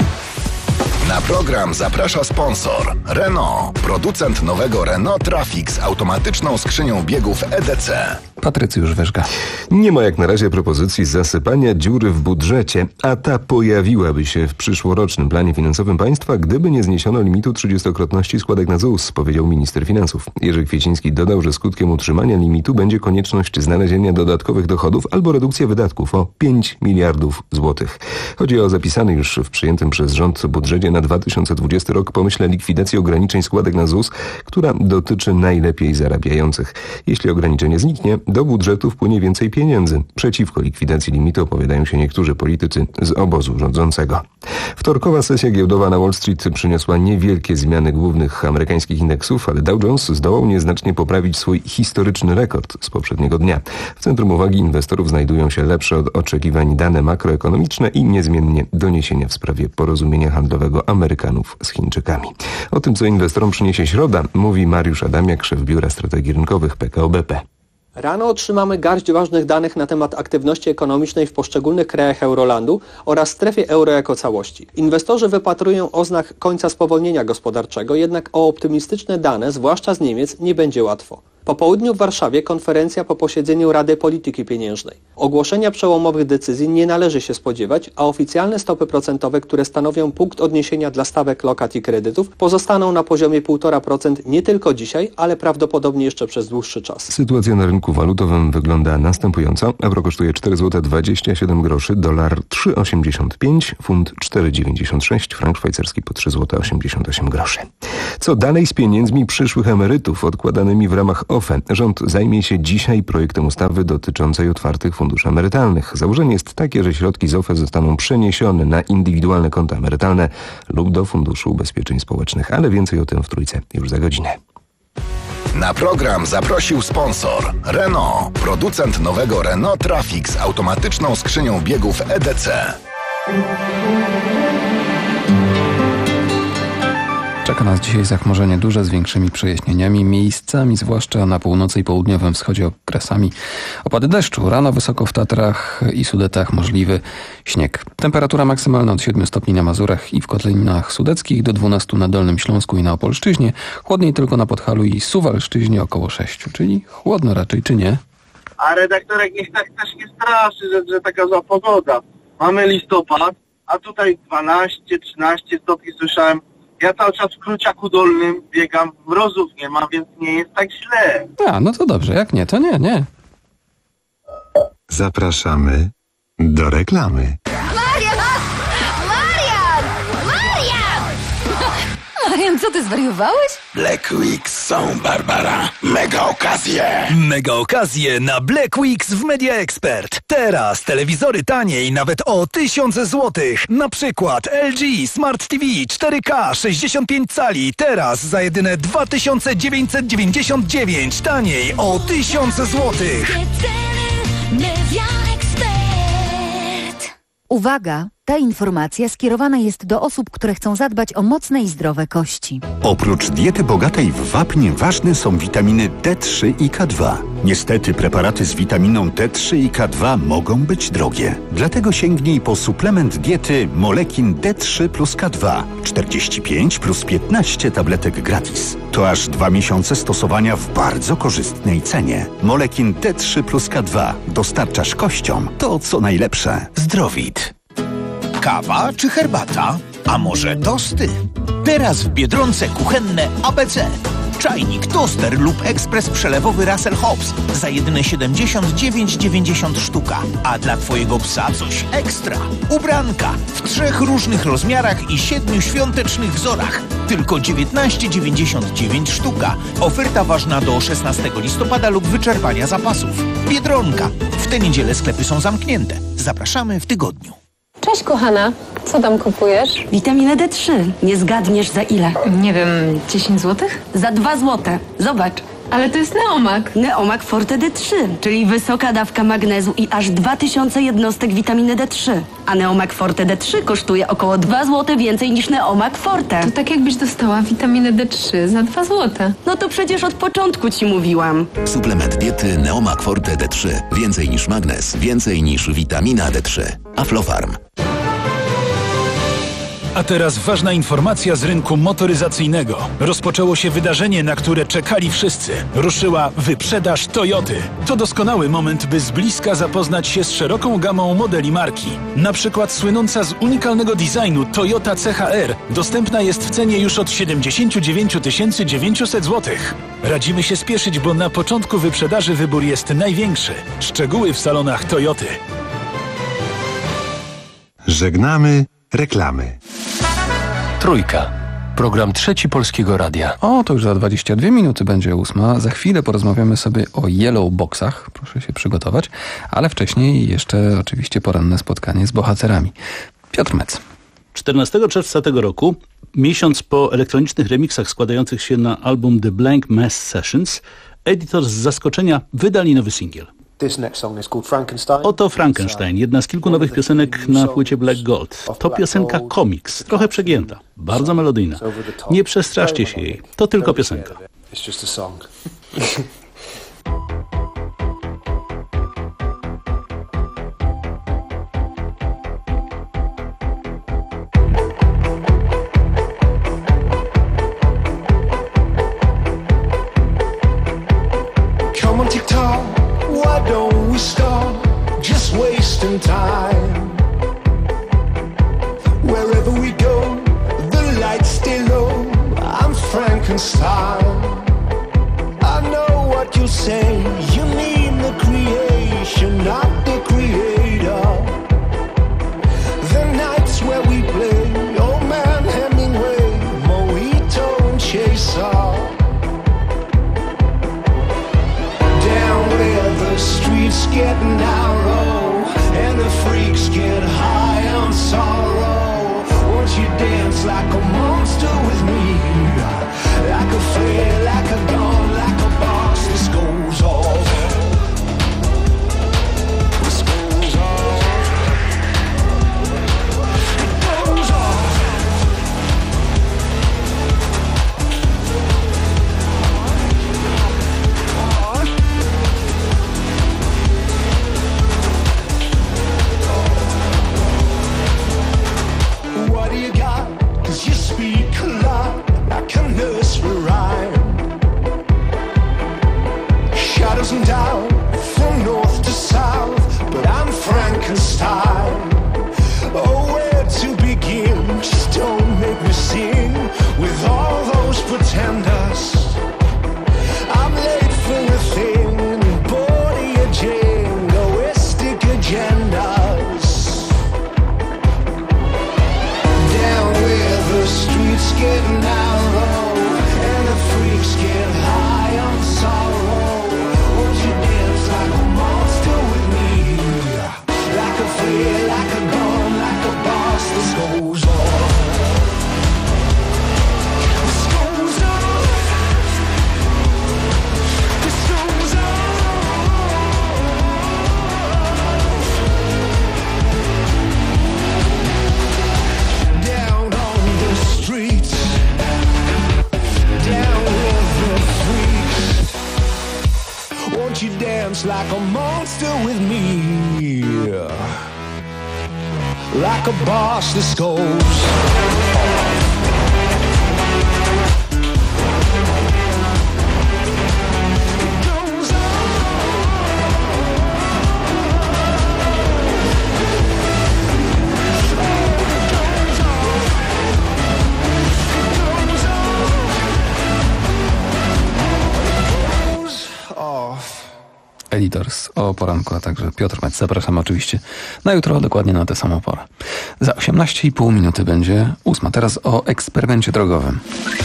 Na program zaprasza sponsor Renault, producent nowego Renault Traffic z automatyczną skrzynią biegów E D C. Patrycjusz Wyżga. Nie ma jak na razie propozycji zasypania dziury w budżecie, a ta pojawiłaby się w przyszłorocznym planie finansowym państwa, gdyby nie zniesiono limitu trzydziestokrotności składek na Z U S, powiedział minister finansów. Jerzy Kwieciński dodał, że skutkiem utrzymania limitu będzie konieczność znalezienia dodatkowych dochodów albo redukcja wydatków o pięć miliardów złotych. Chodzi o zapisany już w przyjętym przez rząd budżecie na dwa tysiące dwudziesty rok pomyśle likwidacji ograniczeń składek na Z U S, która dotyczy najlepiej zarabiających. Jeśli ograniczenie zniknie, do budżetu wpłynie więcej pieniędzy. Przeciwko likwidacji limitu opowiadają się niektórzy politycy z obozu rządzącego. Wtorkowa sesja giełdowa na Wall Street przyniosła niewielkie zmiany głównych amerykańskich indeksów, ale Dow Jones zdołał nieznacznie poprawić swój historyczny rekord z poprzedniego dnia. W centrum uwagi inwestorów znajdują się lepsze od oczekiwań dane makroekonomiczne i niezmiennie doniesienia w sprawie porozumienia handlowego Amerykanów z Chińczykami. O tym, co inwestorom przyniesie środa, mówi Mariusz Adamiak, szef Biura Strategii Rynkowych P K O B P. Rano otrzymamy garść ważnych danych na temat aktywności ekonomicznej w poszczególnych krajach Eurolandu oraz strefie euro jako całości. Inwestorzy wypatrują oznak końca spowolnienia gospodarczego, jednak o optymistyczne dane, zwłaszcza z Niemiec, nie będzie łatwo. Po południu w Warszawie konferencja po posiedzeniu Rady Polityki Pieniężnej. Ogłoszenia przełomowych decyzji nie należy się spodziewać, a oficjalne stopy procentowe, które stanowią punkt odniesienia dla stawek lokat i kredytów, pozostaną na poziomie półtora procent nie tylko dzisiaj, ale prawdopodobnie jeszcze przez dłuższy czas. Sytuacja na rynku walutowym wygląda następująco. Euro kosztuje cztery złote dwadzieścia siedem groszy, dolar trzy osiemdziesiąt pięć, funt cztery dziewięćdziesiąt sześć, frank szwajcarski po trzy złote osiemdziesiąt osiem groszy. Co dalej z pieniędzmi przyszłych emerytów odkładanymi w ramach O F E? Rząd zajmie się dzisiaj projektem ustawy dotyczącej otwartych funduszy emerytalnych. Założenie jest takie, że środki z O F E zostaną przeniesione na indywidualne konta emerytalne lub do Funduszu Ubezpieczeń Społecznych, ale więcej o tym w Trójce już za godzinę. Na program zaprosił sponsor Renault, producent nowego Renault Trafic z automatyczną skrzynią biegów E D C. Czeka nas dzisiaj zachmurzenie duże z większymi przejaśnieniami, miejscami, zwłaszcza na północy i południowym wschodzie okresami opady deszczu. Rano wysoko w Tatrach i Sudetach możliwy śnieg. Temperatura maksymalna od siedmiu stopni na Mazurach i w Kotlinach Sudeckich do dwunastu na Dolnym Śląsku i na Opolszczyźnie. Chłodniej tylko na Podhalu i Suwalszczyźnie około sześciu, czyli chłodno raczej, czy nie? A redaktorek niech tak też nie straszy, że, że taka zła pogoda. Mamy listopad, a tutaj dwanaście trzynaście stopni słyszałem. Ja cały czas w Kruciaku Dolnym biegam, mrozów nie ma, więc nie jest tak źle. A, no to dobrze, jak nie, to nie, nie. Zapraszamy do reklamy. Marian! Marian! Marian! Marian, co ty zwariowałeś? Black Weeks są, Barbara. Mega okazje. Mega okazje na Black Weeks w Media Expert. Teraz telewizory taniej nawet o tysiąc złotych. Na przykład L G Smart T V cztery K sześćdziesiąt pięć cali. Teraz za jedyne dwa tysiące dziewięćset dziewięćdziesiąt dziewięć. Taniej o tysiąc złotych. Media Expert. Uwaga! Ta informacja skierowana jest do osób, które chcą zadbać o mocne i zdrowe kości. Oprócz diety bogatej w wapń ważne są witaminy D trzy i K dwa. Niestety preparaty z witaminą D trzy i K dwa mogą być drogie. Dlatego sięgnij po suplement diety Molekin D trzy plus K dwa. czterdzieści pięć plus piętnaście tabletek gratis. To aż dwa miesiące stosowania w bardzo korzystnej cenie. Molekin D trzy plus K dwa. Dostarczasz kościom to, co najlepsze. Zdrowit. Kawa czy herbata? A może tosty? Teraz w Biedronce kuchenne A B C. Czajnik, toster lub ekspres przelewowy Russell Hobbs za jedyne siedemdziesiąt dziewięć dziewięćdziesiąt sztuka. A dla twojego psa coś ekstra. Ubranka w trzech różnych rozmiarach i siedmiu świątecznych wzorach. Tylko dziewiętnaście dziewięćdziesiąt dziewięć sztuka. Oferta ważna do szesnastego listopada lub wyczerpania zapasów. Biedronka. W tę niedzielę sklepy są zamknięte. Zapraszamy w tygodniu. Cześć kochana, co tam kupujesz? Witaminę D trzy. Nie zgadniesz za ile? Nie wiem, dziesięć złotych? Za dwa złote. Zobacz. Ale to jest Neomak. Neomak Forte D trzy, czyli wysoka dawka magnezu i aż dwa tysiące jednostek witaminy D trzy. A Neomak Forte D trzy kosztuje około dwa złote więcej niż Neomak Forte. To tak jakbyś dostała witaminę D trzy za dwa złote. No to przecież od początku ci mówiłam. Suplement diety Neomak Forte D trzy. Więcej niż magnez, więcej niż witamina D trzy. Aflofarm. A teraz ważna informacja z rynku motoryzacyjnego. Rozpoczęło się wydarzenie, na które czekali wszyscy. Ruszyła wyprzedaż Toyoty. To doskonały moment, by z bliska zapoznać się z szeroką gamą modeli marki. Na przykład słynąca z unikalnego designu Toyota C H R dostępna jest w cenie już od siedemdziesiąt dziewięć tysięcy dziewięćset złotych. Radzimy się spieszyć, bo na początku wyprzedaży wybór jest największy. Szczegóły w salonach Toyoty. Żegnamy reklamy. Trójka. Program Trzeci Polskiego Radia. O, to już za dwadzieścia dwie minuty będzie ósma. Za chwilę porozmawiamy sobie o Yellow Boxach. Proszę się przygotować. Ale wcześniej jeszcze oczywiście poranne spotkanie z bohaterami. Piotr Mec. czternastego czerwca tego roku, miesiąc po elektronicznych remixach składających się na album The Blank Mass Sessions, Editor z zaskoczenia wydali nowy singiel. Oto Frankenstein, jedna z kilku nowych piosenek na płycie Black Gold. To piosenka komiks, trochę przegięta, bardzo melodyjna. Nie przestraszcie się jej, to tylko piosenka. Why don't we stop just wasting time? Wherever we go, the lights stay low. I'm Frankenstein. I know what you say. You mean the creation, not the creator. The nights where we play, old man Hemingway, Mojito and Chaser. The streets get narrow and the freaks get high on sorrow. Won't you dance like a monster with me? Like a flare, like a gun, like a get narrow and the freaks get high on sorrow. Won't you dance like a monster with me? Like a flea, like a gun, like a boss. This goes on. This goes on. This goes on. Down on the streets, down with the freaks. Won't you dance like a monster with me? Like a boss, this goes. Editors o poranku, a także Piotr Mec. Zapraszamy oczywiście na jutro, dokładnie na tę samą porę. Za osiemnaście i pół minuty będzie ósma. Teraz o eksperymencie drogowym.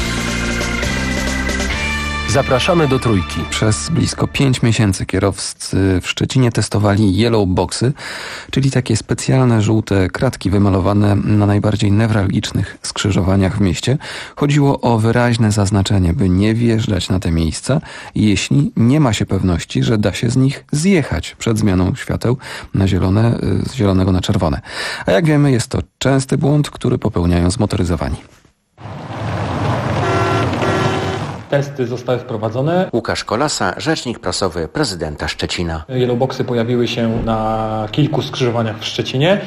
Zapraszamy do Trójki. Przez blisko pięć miesięcy kierowcy w Szczecinie testowali yellow boxy, czyli takie specjalne żółte kratki wymalowane na najbardziej newralgicznych skrzyżowaniach w mieście. Chodziło o wyraźne zaznaczenie, by nie wjeżdżać na te miejsca, jeśli nie ma się pewności, że da się z nich zjechać przed zmianą świateł na zielone, z zielonego na czerwone. A jak wiemy, jest to częsty błąd, który popełniają zmotoryzowani. Testy zostały wprowadzone. Łukasz Kolasa, rzecznik prasowy prezydenta Szczecina. Yellowboxy pojawiły się na kilku skrzyżowaniach w Szczecinie.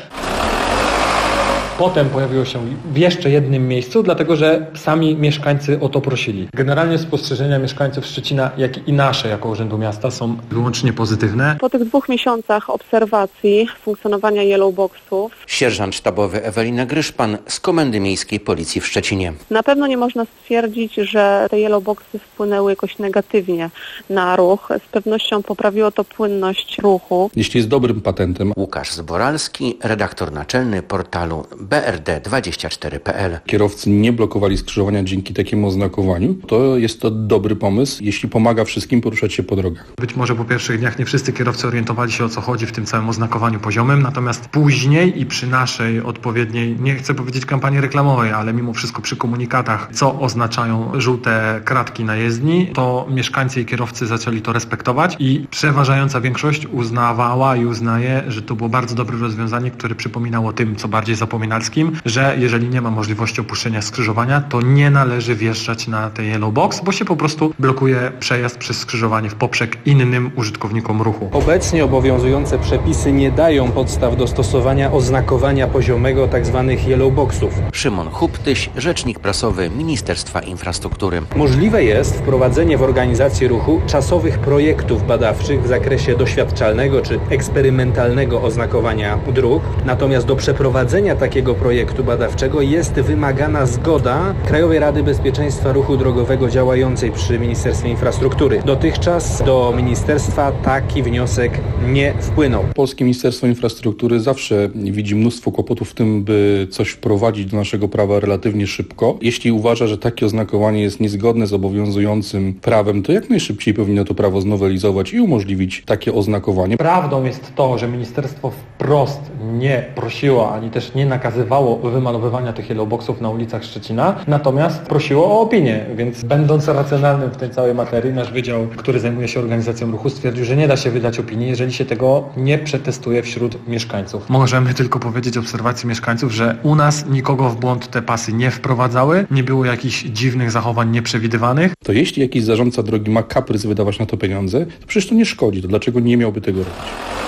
Potem pojawiło się w jeszcze jednym miejscu, dlatego że sami mieszkańcy o to prosili. Generalnie spostrzeżenia mieszkańców Szczecina, jak i nasze jako Urzędu Miasta są wyłącznie pozytywne. Po tych dwóch miesiącach obserwacji funkcjonowania yellowboxów Sierżant sztabowy Ewelina Gryszpan z Komendy Miejskiej Policji w Szczecinie. na pewno nie można stwierdzić, że te yellowboxy wpłynęły jakoś negatywnie na ruch. Z pewnością poprawiło to płynność ruchu. Jeśli jest dobrym patentem. Łukasz Zboralski, redaktor naczelny portalu B R D dwadzieścia cztery kropka P L. Kierowcy nie blokowali skrzyżowania dzięki takiemu oznakowaniu. To jest to dobry pomysł, jeśli pomaga wszystkim poruszać się po drogach. Być może po pierwszych dniach nie wszyscy kierowcy orientowali się, o co chodzi w tym całym oznakowaniu poziomym, natomiast później i przy naszej odpowiedniej, nie chcę powiedzieć kampanii reklamowej, ale mimo wszystko przy komunikatach, co oznaczają żółte kratki na jezdni, to mieszkańcy i kierowcy zaczęli to respektować i przeważająca większość uznawała i uznaje, że to było bardzo dobre rozwiązanie, które przypominało tym, co bardziej zapominalskim, że jeżeli nie ma możliwości opuszczenia skrzyżowania, to nie należy wjeżdżać na ten yellow box, bo się po prostu blokuje przejazd przez skrzyżowanie w poprzek innym użytkownikom ruchu. Obecnie obowiązujące przepisy nie dają podstaw do stosowania oznakowania poziomego tzw. yellow boxów. Szymon Huptyś, rzecznik prasowy Ministerstwa Infrastruktury. Możliwe jest wprowadzenie w organizacji ruchu czasowych projektów badawczych w zakresie doświadczalnego czy eksperymentalnego oznakowania dróg, natomiast do przeprowadzenia takiego projektu badawczego jest wymagana zgoda Krajowej Rady Bezpieczeństwa Ruchu Drogowego działającej przy Ministerstwie Infrastruktury. Dotychczas do ministerstwa taki wniosek nie wpłynął. Polskie Ministerstwo Infrastruktury zawsze widzi mnóstwo kłopotów w tym, by coś wprowadzić do naszego prawa relatywnie szybko. Jeśli uważa, że takie oznakowanie jest niezgodne z obowiązującym prawem, to jak najszybciej powinno to prawo znowelizować i umożliwić takie oznakowanie. Prawdą jest to, że ministerstwo wprost nie prosiło, ani też nie nakazywało wymalowywania tych yellowboxów na ulicach Szczecina, natomiast prosiło o opinię, więc będąc racjonalnym w tej całej materii, nasz wydział, który zajmuje się organizacją ruchu, stwierdził, że nie da się wydać opinii, jeżeli się tego nie przetestuje wśród mieszkańców. Możemy tylko powiedzieć obserwacji mieszkańców, że u nas nikogo w błąd te pasy nie wprowadzały, nie było jakichś dziwnych zachowań nieprzewidywanych. To jeśli jakiś zarządca drogi ma kaprys wydawać na to pieniądze, to przecież to nie szkodzi, to dlaczego nie miałby tego robić?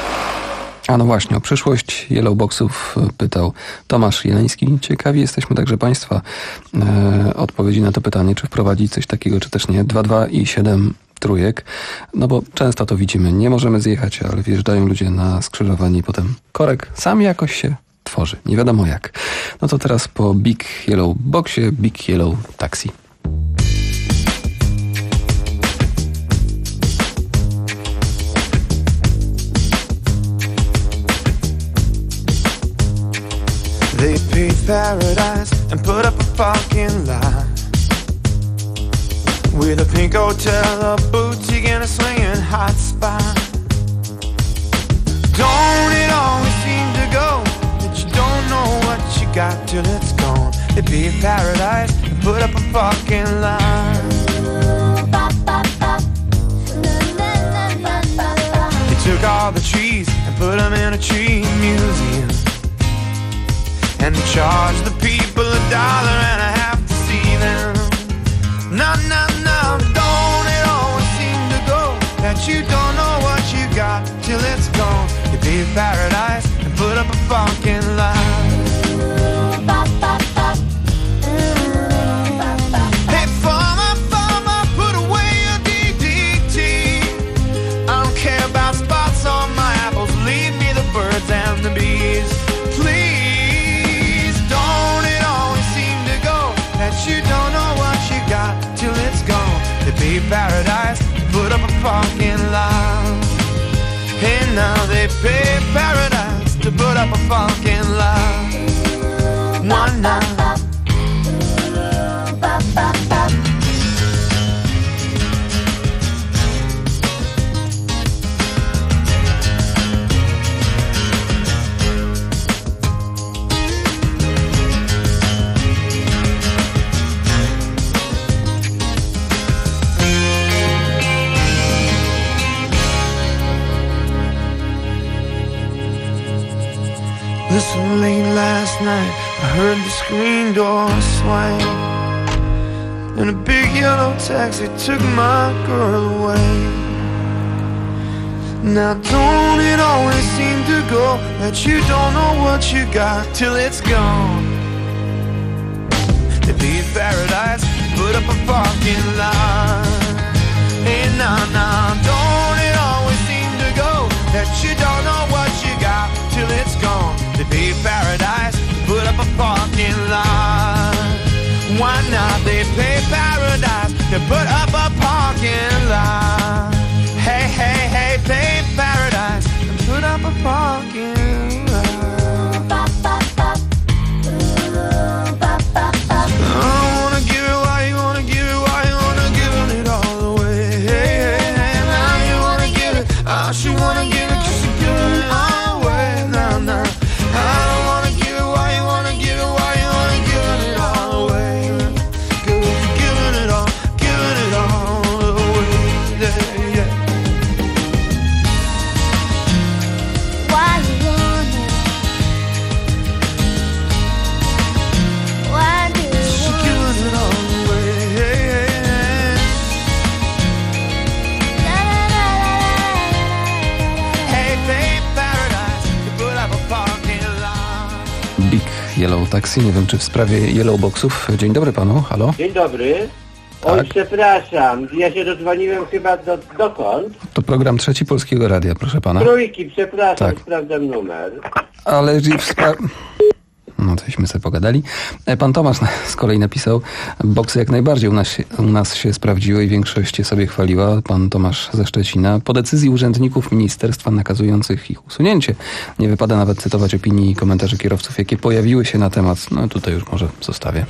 A no właśnie, o przyszłość yellowboxów pytał Tomasz Jeleński. Ciekawi jesteśmy także Państwa e, odpowiedzi na to pytanie, czy wprowadzić coś takiego, czy też nie. dwa dwa i siedem trójek. No bo często to widzimy, nie możemy zjechać, ale wjeżdżają ludzie na skrzyżowanie i potem korek sam jakoś się tworzy. Nie wiadomo jak. No to teraz po Big Yellow Boxie, Big Yellow Taxi. They paved paradise and put up a parking lot with a pink hotel, a boutique and a swinging hot spot. Don't it always seem to go that you don't know what you got till it's gone? They paved paradise and put up a parking lot. They took all the trees and put them in a tree museum and charged the people a dollar and a half to see them. No, no, no, don't it always seem to go that you don't know what you got till it's gone? You paved paradise and put up a parking lot. Hey, farmer, farmer, put away your D D T. I don't care about spots on my apples, leave me the birds and the bees. Please, don't it always seem to go that you don't know what you got till it's gone? They paved paradise, put up a parking lot. Hey, now they paved paradise to put up a parking lot. One night. Listen, late last night I heard the screen door swing and a big yellow taxi took my girl away. Now don't it always seem to go that you don't know what you got till it's gone? They paved paradise, put up a parking lot. Hey, nah, nah, don't it always seem to go that you don't know what you got till it's gone? They paved paradise, put up a parking lot. Why not? They paved paradise, they put up a parking lot. Hey, hey, hey, paved paradise, and put up a parking lot. I wanna give it why you wanna give it why you wanna give it all away. Hey, hey, hey, now you wanna give it, oh, she wanna give it 'cause you're giving it all away. Nah, nah. I don't wanna give it why you wanna give it why you wanna give it all away. Girl, you're giving it all, giving it all away. Yeah, yeah. Why you wanna? Why do you She's wanna? giving it all away. Hey, hey, hey. Hey, babe, paradise, you put up a parking lot. Big Yellow Taxi, nie wiem czy w sprawie Yellow Boxów. Dzień dobry panu, halo? Dzień dobry. Oj, Tak. przepraszam, ja się dodzwoniłem chyba do, dokąd? To program Trzeci Polskiego Radia, proszę pana. Trójki, przepraszam, Tak. sprawdzam numer. Ale w sprawie... No tośmy sobie pogadali. E, Pan Tomasz na- z kolei napisał, boksy jak najbardziej u nas, się, u nas się sprawdziły i większość je sobie chwaliła. Pan Tomasz ze Szczecina. Po decyzji urzędników ministerstwa nakazujących ich usunięcie. Nie wypada nawet cytować opinii i komentarzy kierowców, jakie pojawiły się na temat. No tutaj już może zostawię.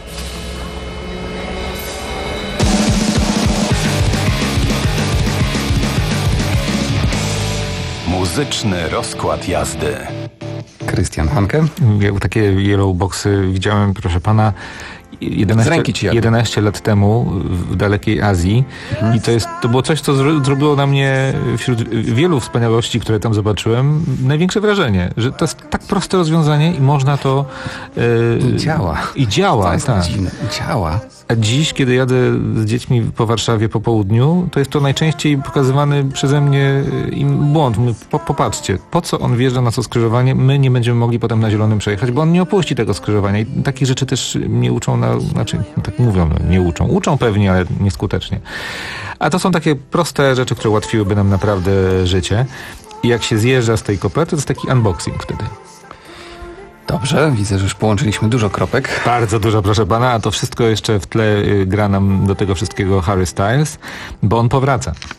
Muzyczny rozkład jazdy. Krystian Hanke. Ja takie yellow boxy widziałem, proszę pana, jedenaście, Z ręki ci jadą. jedenaście lat temu w dalekiej Azji i to jest to było coś, co zro, zrobiło na mnie wśród wielu wspaniałości, które tam zobaczyłem, największe wrażenie, że to jest tak proste rozwiązanie i można to... Yy, I działa. I działa, To jest tak. dziwne. I działa. A dziś, kiedy jadę z dziećmi po Warszawie po południu, to jest to najczęściej pokazywany przeze mnie im błąd. My, po, popatrzcie, po co on wjeżdża na to skrzyżowanie, my nie będziemy mogli potem na zielonym przejechać, bo on nie opuści tego skrzyżowania. I takich rzeczy też mnie uczą, na, znaczy tak mówią, no, nie uczą. Uczą pewnie, ale nieskutecznie. A to są takie proste rzeczy, które ułatwiłyby nam naprawdę życie. I jak się zjeżdża z tej koperty, to jest taki unboxing wtedy. Dobrze, widzę, że już połączyliśmy dużo kropek. Bardzo dużo, proszę pana, a to wszystko jeszcze w tle y, gra nam do tego wszystkiego Harry Styles, bo on powraca.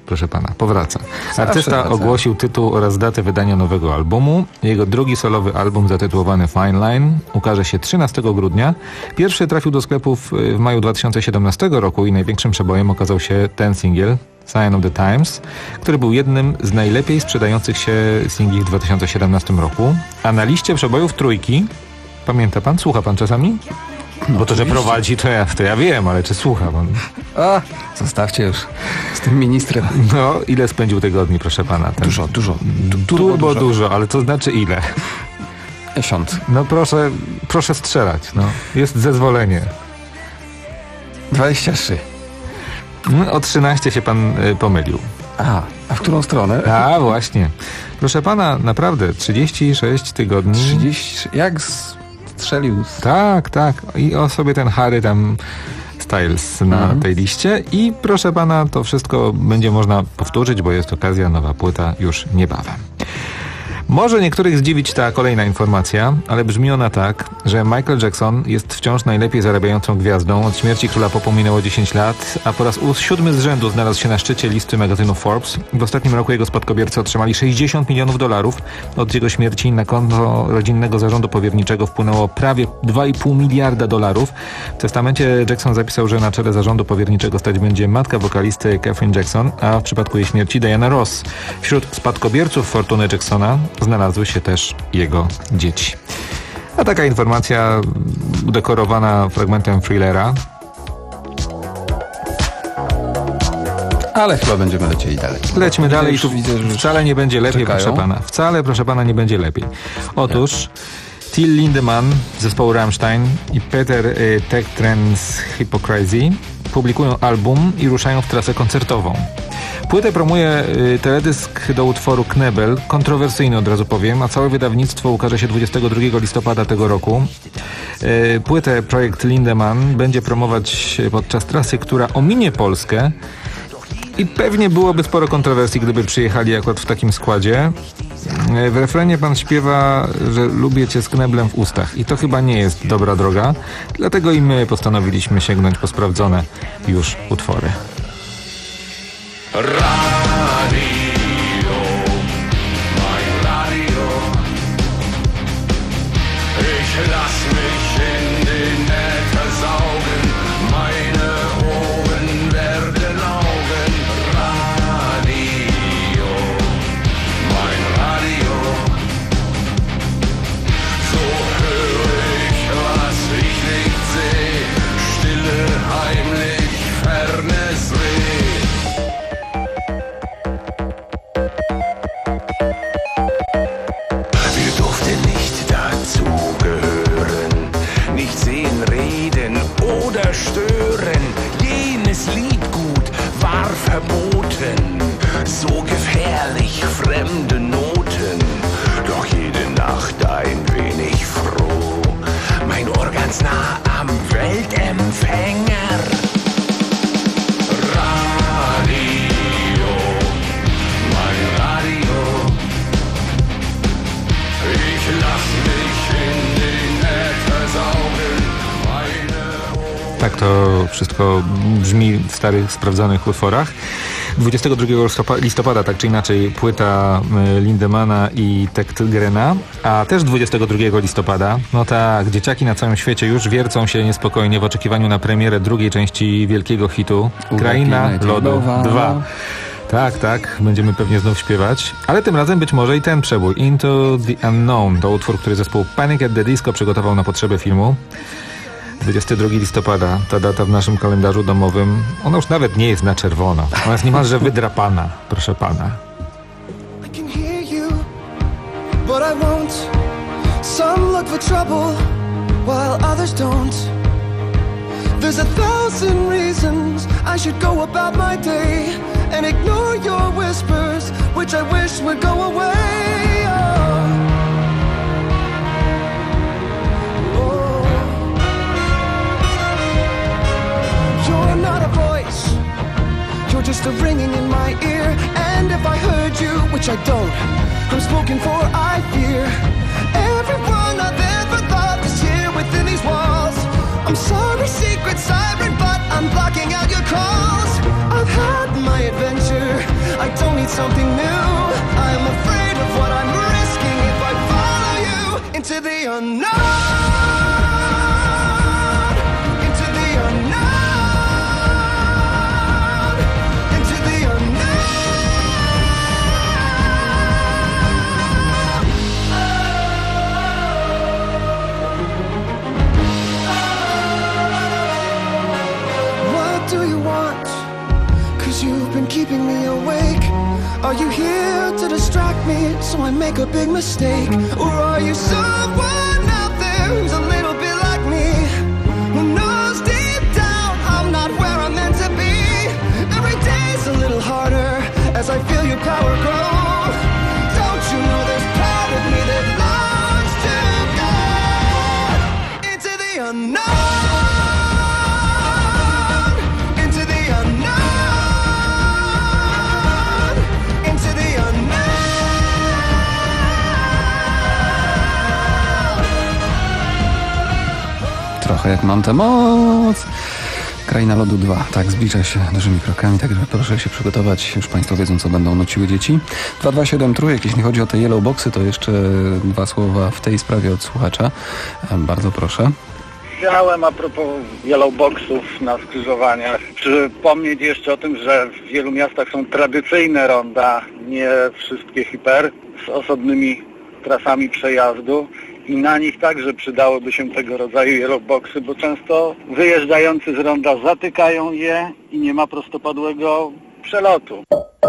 proszę pana, powraca. Zawsze Artysta wraca. ogłosił tytuł oraz datę wydania nowego albumu. Jego drugi solowy album zatytułowany Fine Line ukaże się trzynastego grudnia. Pierwszy trafił do sklepów w maju dwa tysiące siedemnastego roku i największym przebojem okazał się ten singiel, Sign of the Times, który był jednym z najlepiej sprzedających się singli w dwa tysiące siedemnastym roku. A na liście przebojów trójki, pamięta pan, słucha pan czasami? Bo to, że prowadzi, to ja, to ja wiem, ale czy słucha pan? A, zostawcie już z tym ministrem. No, ile spędził tygodni, proszę pana? Ten... Dużo, dużo. Du- turbo dużo. dużo, ale to znaczy ile? Miesiąc. No proszę, proszę strzelać, no. Jest zezwolenie. dwadzieścia trzy. No, o trzynaście się pan y, pomylił. A, a w którą stronę? A, właśnie. Proszę pana, naprawdę, trzydzieści sześć tygodni. trzydzieści Jak strzelił? Z... Tak, tak. I o sobie ten Harry tam Styles na mhm. tej liście. I proszę pana, to wszystko będzie można powtórzyć, bo jest okazja, nowa płyta już niebawem. Może niektórych zdziwić ta kolejna informacja, ale brzmi ona tak, że Michael Jackson jest wciąż najlepiej zarabiającą gwiazdą. Od śmierci króla popu minęło dziesięć lat, a po raz siódmy z rzędu znalazł się na szczycie listy magazynu Forbes. W ostatnim roku jego spadkobiercy otrzymali sześćdziesiąt milionów dolarów. Od jego śmierci na konto rodzinnego zarządu powierniczego wpłynęło prawie dwa i pół miliarda dolarów. W testamencie Jackson zapisał, że na czele zarządu powierniczego stać będzie matka wokalisty Katherine Jackson, a w przypadku jej śmierci Diana Ross. Wśród spadkobierców fortuny Jacksona znalazły się też jego dzieci. A taka informacja udekorowana fragmentem thrillera. Ale chyba będziemy lecieli dalej. Lećmy dalej i tu widzę, że wcale nie będzie lepiej, czekają. proszę pana. Wcale, proszę pana, nie będzie lepiej. Otóż Till Lindemann z zespołu Rammstein i Peter y, Tegtrens Hypocrisy publikują album i ruszają w trasę koncertową. Płytę promuje y, teledysk do utworu Knebel, kontrowersyjny od razu powiem, a całe wydawnictwo ukaże się dwudziestego drugiego listopada tego roku. Y, płytę projekt Lindemann będzie promować podczas trasy, która ominie Polskę i pewnie byłoby sporo kontrowersji, gdyby przyjechali akurat w takim składzie. W refrenie pan śpiewa, że lubię cię z kneblem w ustach i to chyba nie jest dobra droga, dlatego i my postanowiliśmy sięgnąć po sprawdzone już utwory. Radio, mein Radio, ich lass mich in den Äther saugen, meine Ohren werden Augen. Radio, mein Radio, so höre ich, was ich nicht seh, stille, heimlich, fernes Reh. Stören, jenes Liedgut war verboten, so gefährlich fremde Noten, doch jede Nacht ein wenig froh, mein Ohr ganz nah am Weltempfänger. Radio, mein Radio, ich lass mich in den Äther saugen. Tak to wszystko brzmi w starych, sprawdzonych utworach. dwudziestego drugiego listopada, tak czy inaczej, płyta Lindemana i Tegtrena, a też dwudziestego drugiego listopada, no tak, dzieciaki na całym świecie już wiercą się niespokojnie w oczekiwaniu na premierę drugiej części wielkiego hitu Kraina Lodu dwa. Tak, tak, będziemy pewnie znów śpiewać, ale tym razem być może i ten przebój, Into the Unknown, to utwór, który zespół Panic at the Disco przygotował na potrzeby filmu. dwudziestego drugiego listopada, ta data w naszym kalendarzu domowym, ona już nawet nie jest na czerwono. Ona jest niemalże wydrapana, proszę pana. I can hear you, but I won't. Some look for trouble, while others don't. There's a thousand reasons I should go about my day and ignore your whispers, which I wish would go away. Oh. You're not a voice, you're just a ringing in my ear. And if I heard you, which I don't, I'm spoken for, I fear. Everyone I've ever thought is here within these walls. I'm sorry, secret siren, but I'm blocking out your calls. I've had my adventure, something new. I'm afraid of what I'm risking if I follow you into the unknown. Into the unknown. Into the unknown. What do you want? 'Cause you've been keeping me awake. Are you here to distract me so I make a big mistake? Or are you someone out there who's a little bit like me, who knows deep down I'm not where I'm meant to be? Every day's a little harder as I feel your power grow. Don't you know there's part of me that longs to go into the unknown, into the unknown, into the Trochę jak mam tę moc. Kraina Lodu dwa, tak, zbliża się dużymi krokami, także proszę się przygotować. Już Państwo wiedzą, co będą nuciły dzieci. dwa dwa siedem trójek, jeśli chodzi o te yellow boxy, to jeszcze dwa słowa w tej sprawie od słuchacza. Bardzo proszę. Chciałem a propos yellow boxów na skrzyżowaniach przypomnieć jeszcze o tym, że w wielu miastach są tradycyjne ronda, nie wszystkie hiper, z osobnymi trasami przejazdu. I na nich także przydałyby się tego rodzaju yellow boxy, bo często wyjeżdżający z ronda zatykają je i nie ma prostopadłego przelotu.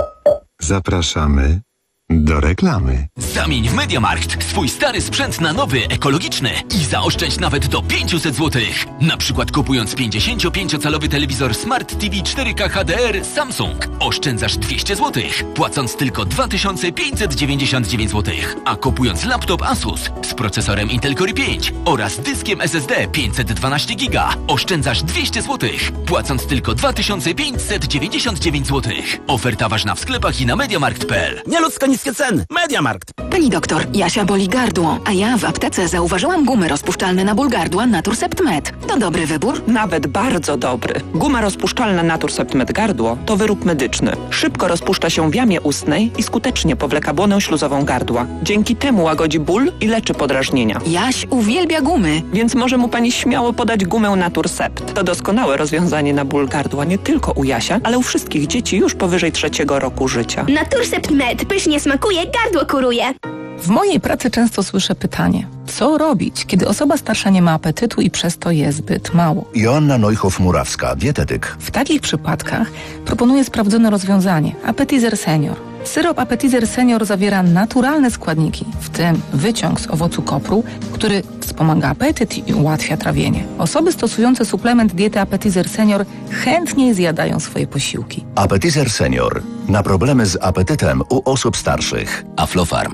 Zapraszamy do reklamy. Zamień w MediaMarkt swój stary sprzęt na nowy, ekologiczny i zaoszczędź nawet do pięćset złotych. Na przykład kupując pięćdziesięciopięciocalowy telewizor Smart T V cztery K H D R Samsung oszczędzasz dwieście złotych, płacąc tylko dwa tysiące pięćset dziewięćdziesiąt dziewięć złotych. A kupując laptop Asus z procesorem Intel Core i pięć oraz dyskiem S S D pięćset dwanaście giga oszczędzasz dwieście złotych, płacąc tylko dwa tysiące pięćset dziewięćdziesiąt dziewięć złotych. Oferta ważna w sklepach i na mediamarkt kropka p l. Nieludzko niskie ceny. MediaMarkt. Pani doktor, Jasia boli gardło, a ja w aptece zauważyłam gumy rozpuszczalne na ból gardła Naturcept Med. To dobry wybór? Nawet bardzo dobry. Guma rozpuszczalna Naturcept Med gardło to wyrób medyczny. Szybko rozpuszcza się w jamie ustnej i skutecznie powleka błonę śluzową gardła. Dzięki temu łagodzi ból i leczy podrażnienia. Jaś uwielbia gumy. Więc może mu pani śmiało podać gumę Naturcept. To doskonałe rozwiązanie na ból gardła nie tylko u Jasia, ale u wszystkich dzieci już powyżej trzeciego roku życia. Naturcept Med pysznie smakuje, gardło kuruje. W mojej pracy często słyszę pytanie, co robić, kiedy osoba starsza nie ma apetytu i przez to je zbyt mało? Joanna Neuchow-Murawska, dietetyk. W takich przypadkach proponuję sprawdzone rozwiązanie – Appetizer Senior. Syrop Appetizer Senior zawiera naturalne składniki, w tym wyciąg z owocu kopru, który wspomaga apetyt i ułatwia trawienie. Osoby stosujące suplement diety Appetizer Senior chętniej zjadają swoje posiłki. Appetizer Senior. Na problemy z apetytem u osób starszych. Aflofarm.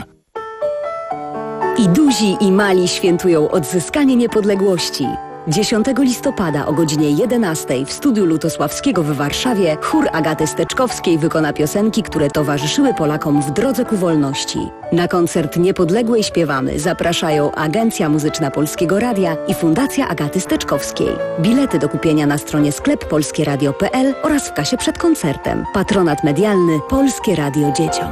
I duzi, i mali świętują odzyskanie niepodległości. dziesiątego listopada o godzinie jedenastej w studiu Lutosławskiego w Warszawie chór Agaty Steczkowskiej wykona piosenki, które towarzyszyły Polakom w drodze ku wolności. Na koncert Niepodległej śpiewamy zapraszają Agencja Muzyczna Polskiego Radia i Fundacja Agaty Steczkowskiej. Bilety do kupienia na stronie sklep polskieradio kropka p l oraz w kasie przed koncertem. Patronat medialny Polskie Radio Dzieciom.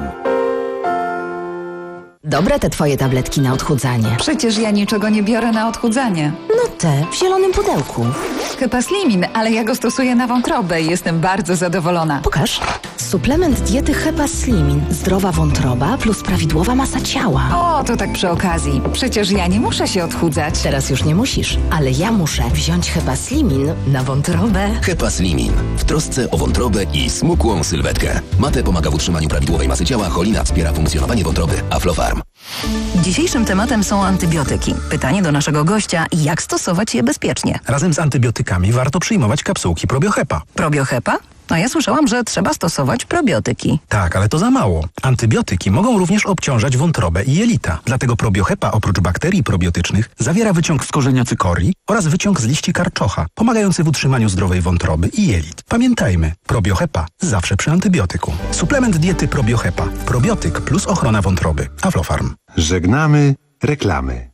Dobre te twoje tabletki na odchudzanie. Przecież ja niczego nie biorę na odchudzanie. No te, w zielonym pudełku. Chyba Slimin, ale ja go stosuję na wątrobę i jestem bardzo zadowolona. Pokaż. Suplement diety Hepa Slimin. Zdrowa wątroba plus prawidłowa masa ciała. O, to tak przy okazji. Przecież ja nie muszę się odchudzać. Teraz już nie musisz, ale ja muszę wziąć Hepa Slimin na wątrobę. Hepa Slimin. W trosce o wątrobę i smukłą sylwetkę. Mate pomaga w utrzymaniu prawidłowej masy ciała, cholina wspiera funkcjonowanie wątroby. Aflofarm. Dzisiejszym tematem są antybiotyki. Pytanie do naszego gościa, jak stosować je bezpiecznie? Razem z antybiotykami warto przyjmować kapsułki Probiohepa. Probiohepa? A ja słyszałam, że trzeba stosować probiotyki. Tak, ale to za mało. Antybiotyki mogą również obciążać wątrobę i jelita. Dlatego Probiohepa oprócz bakterii probiotycznych zawiera wyciąg z korzenia cykorii oraz wyciąg z liści karczocha, pomagający w utrzymaniu zdrowej wątroby i jelit. Pamiętajmy, Probiohepa zawsze przy antybiotyku. Suplement diety Probiohepa. Probiotyk plus ochrona wątroby. Aflofarm. Żegnamy reklamy.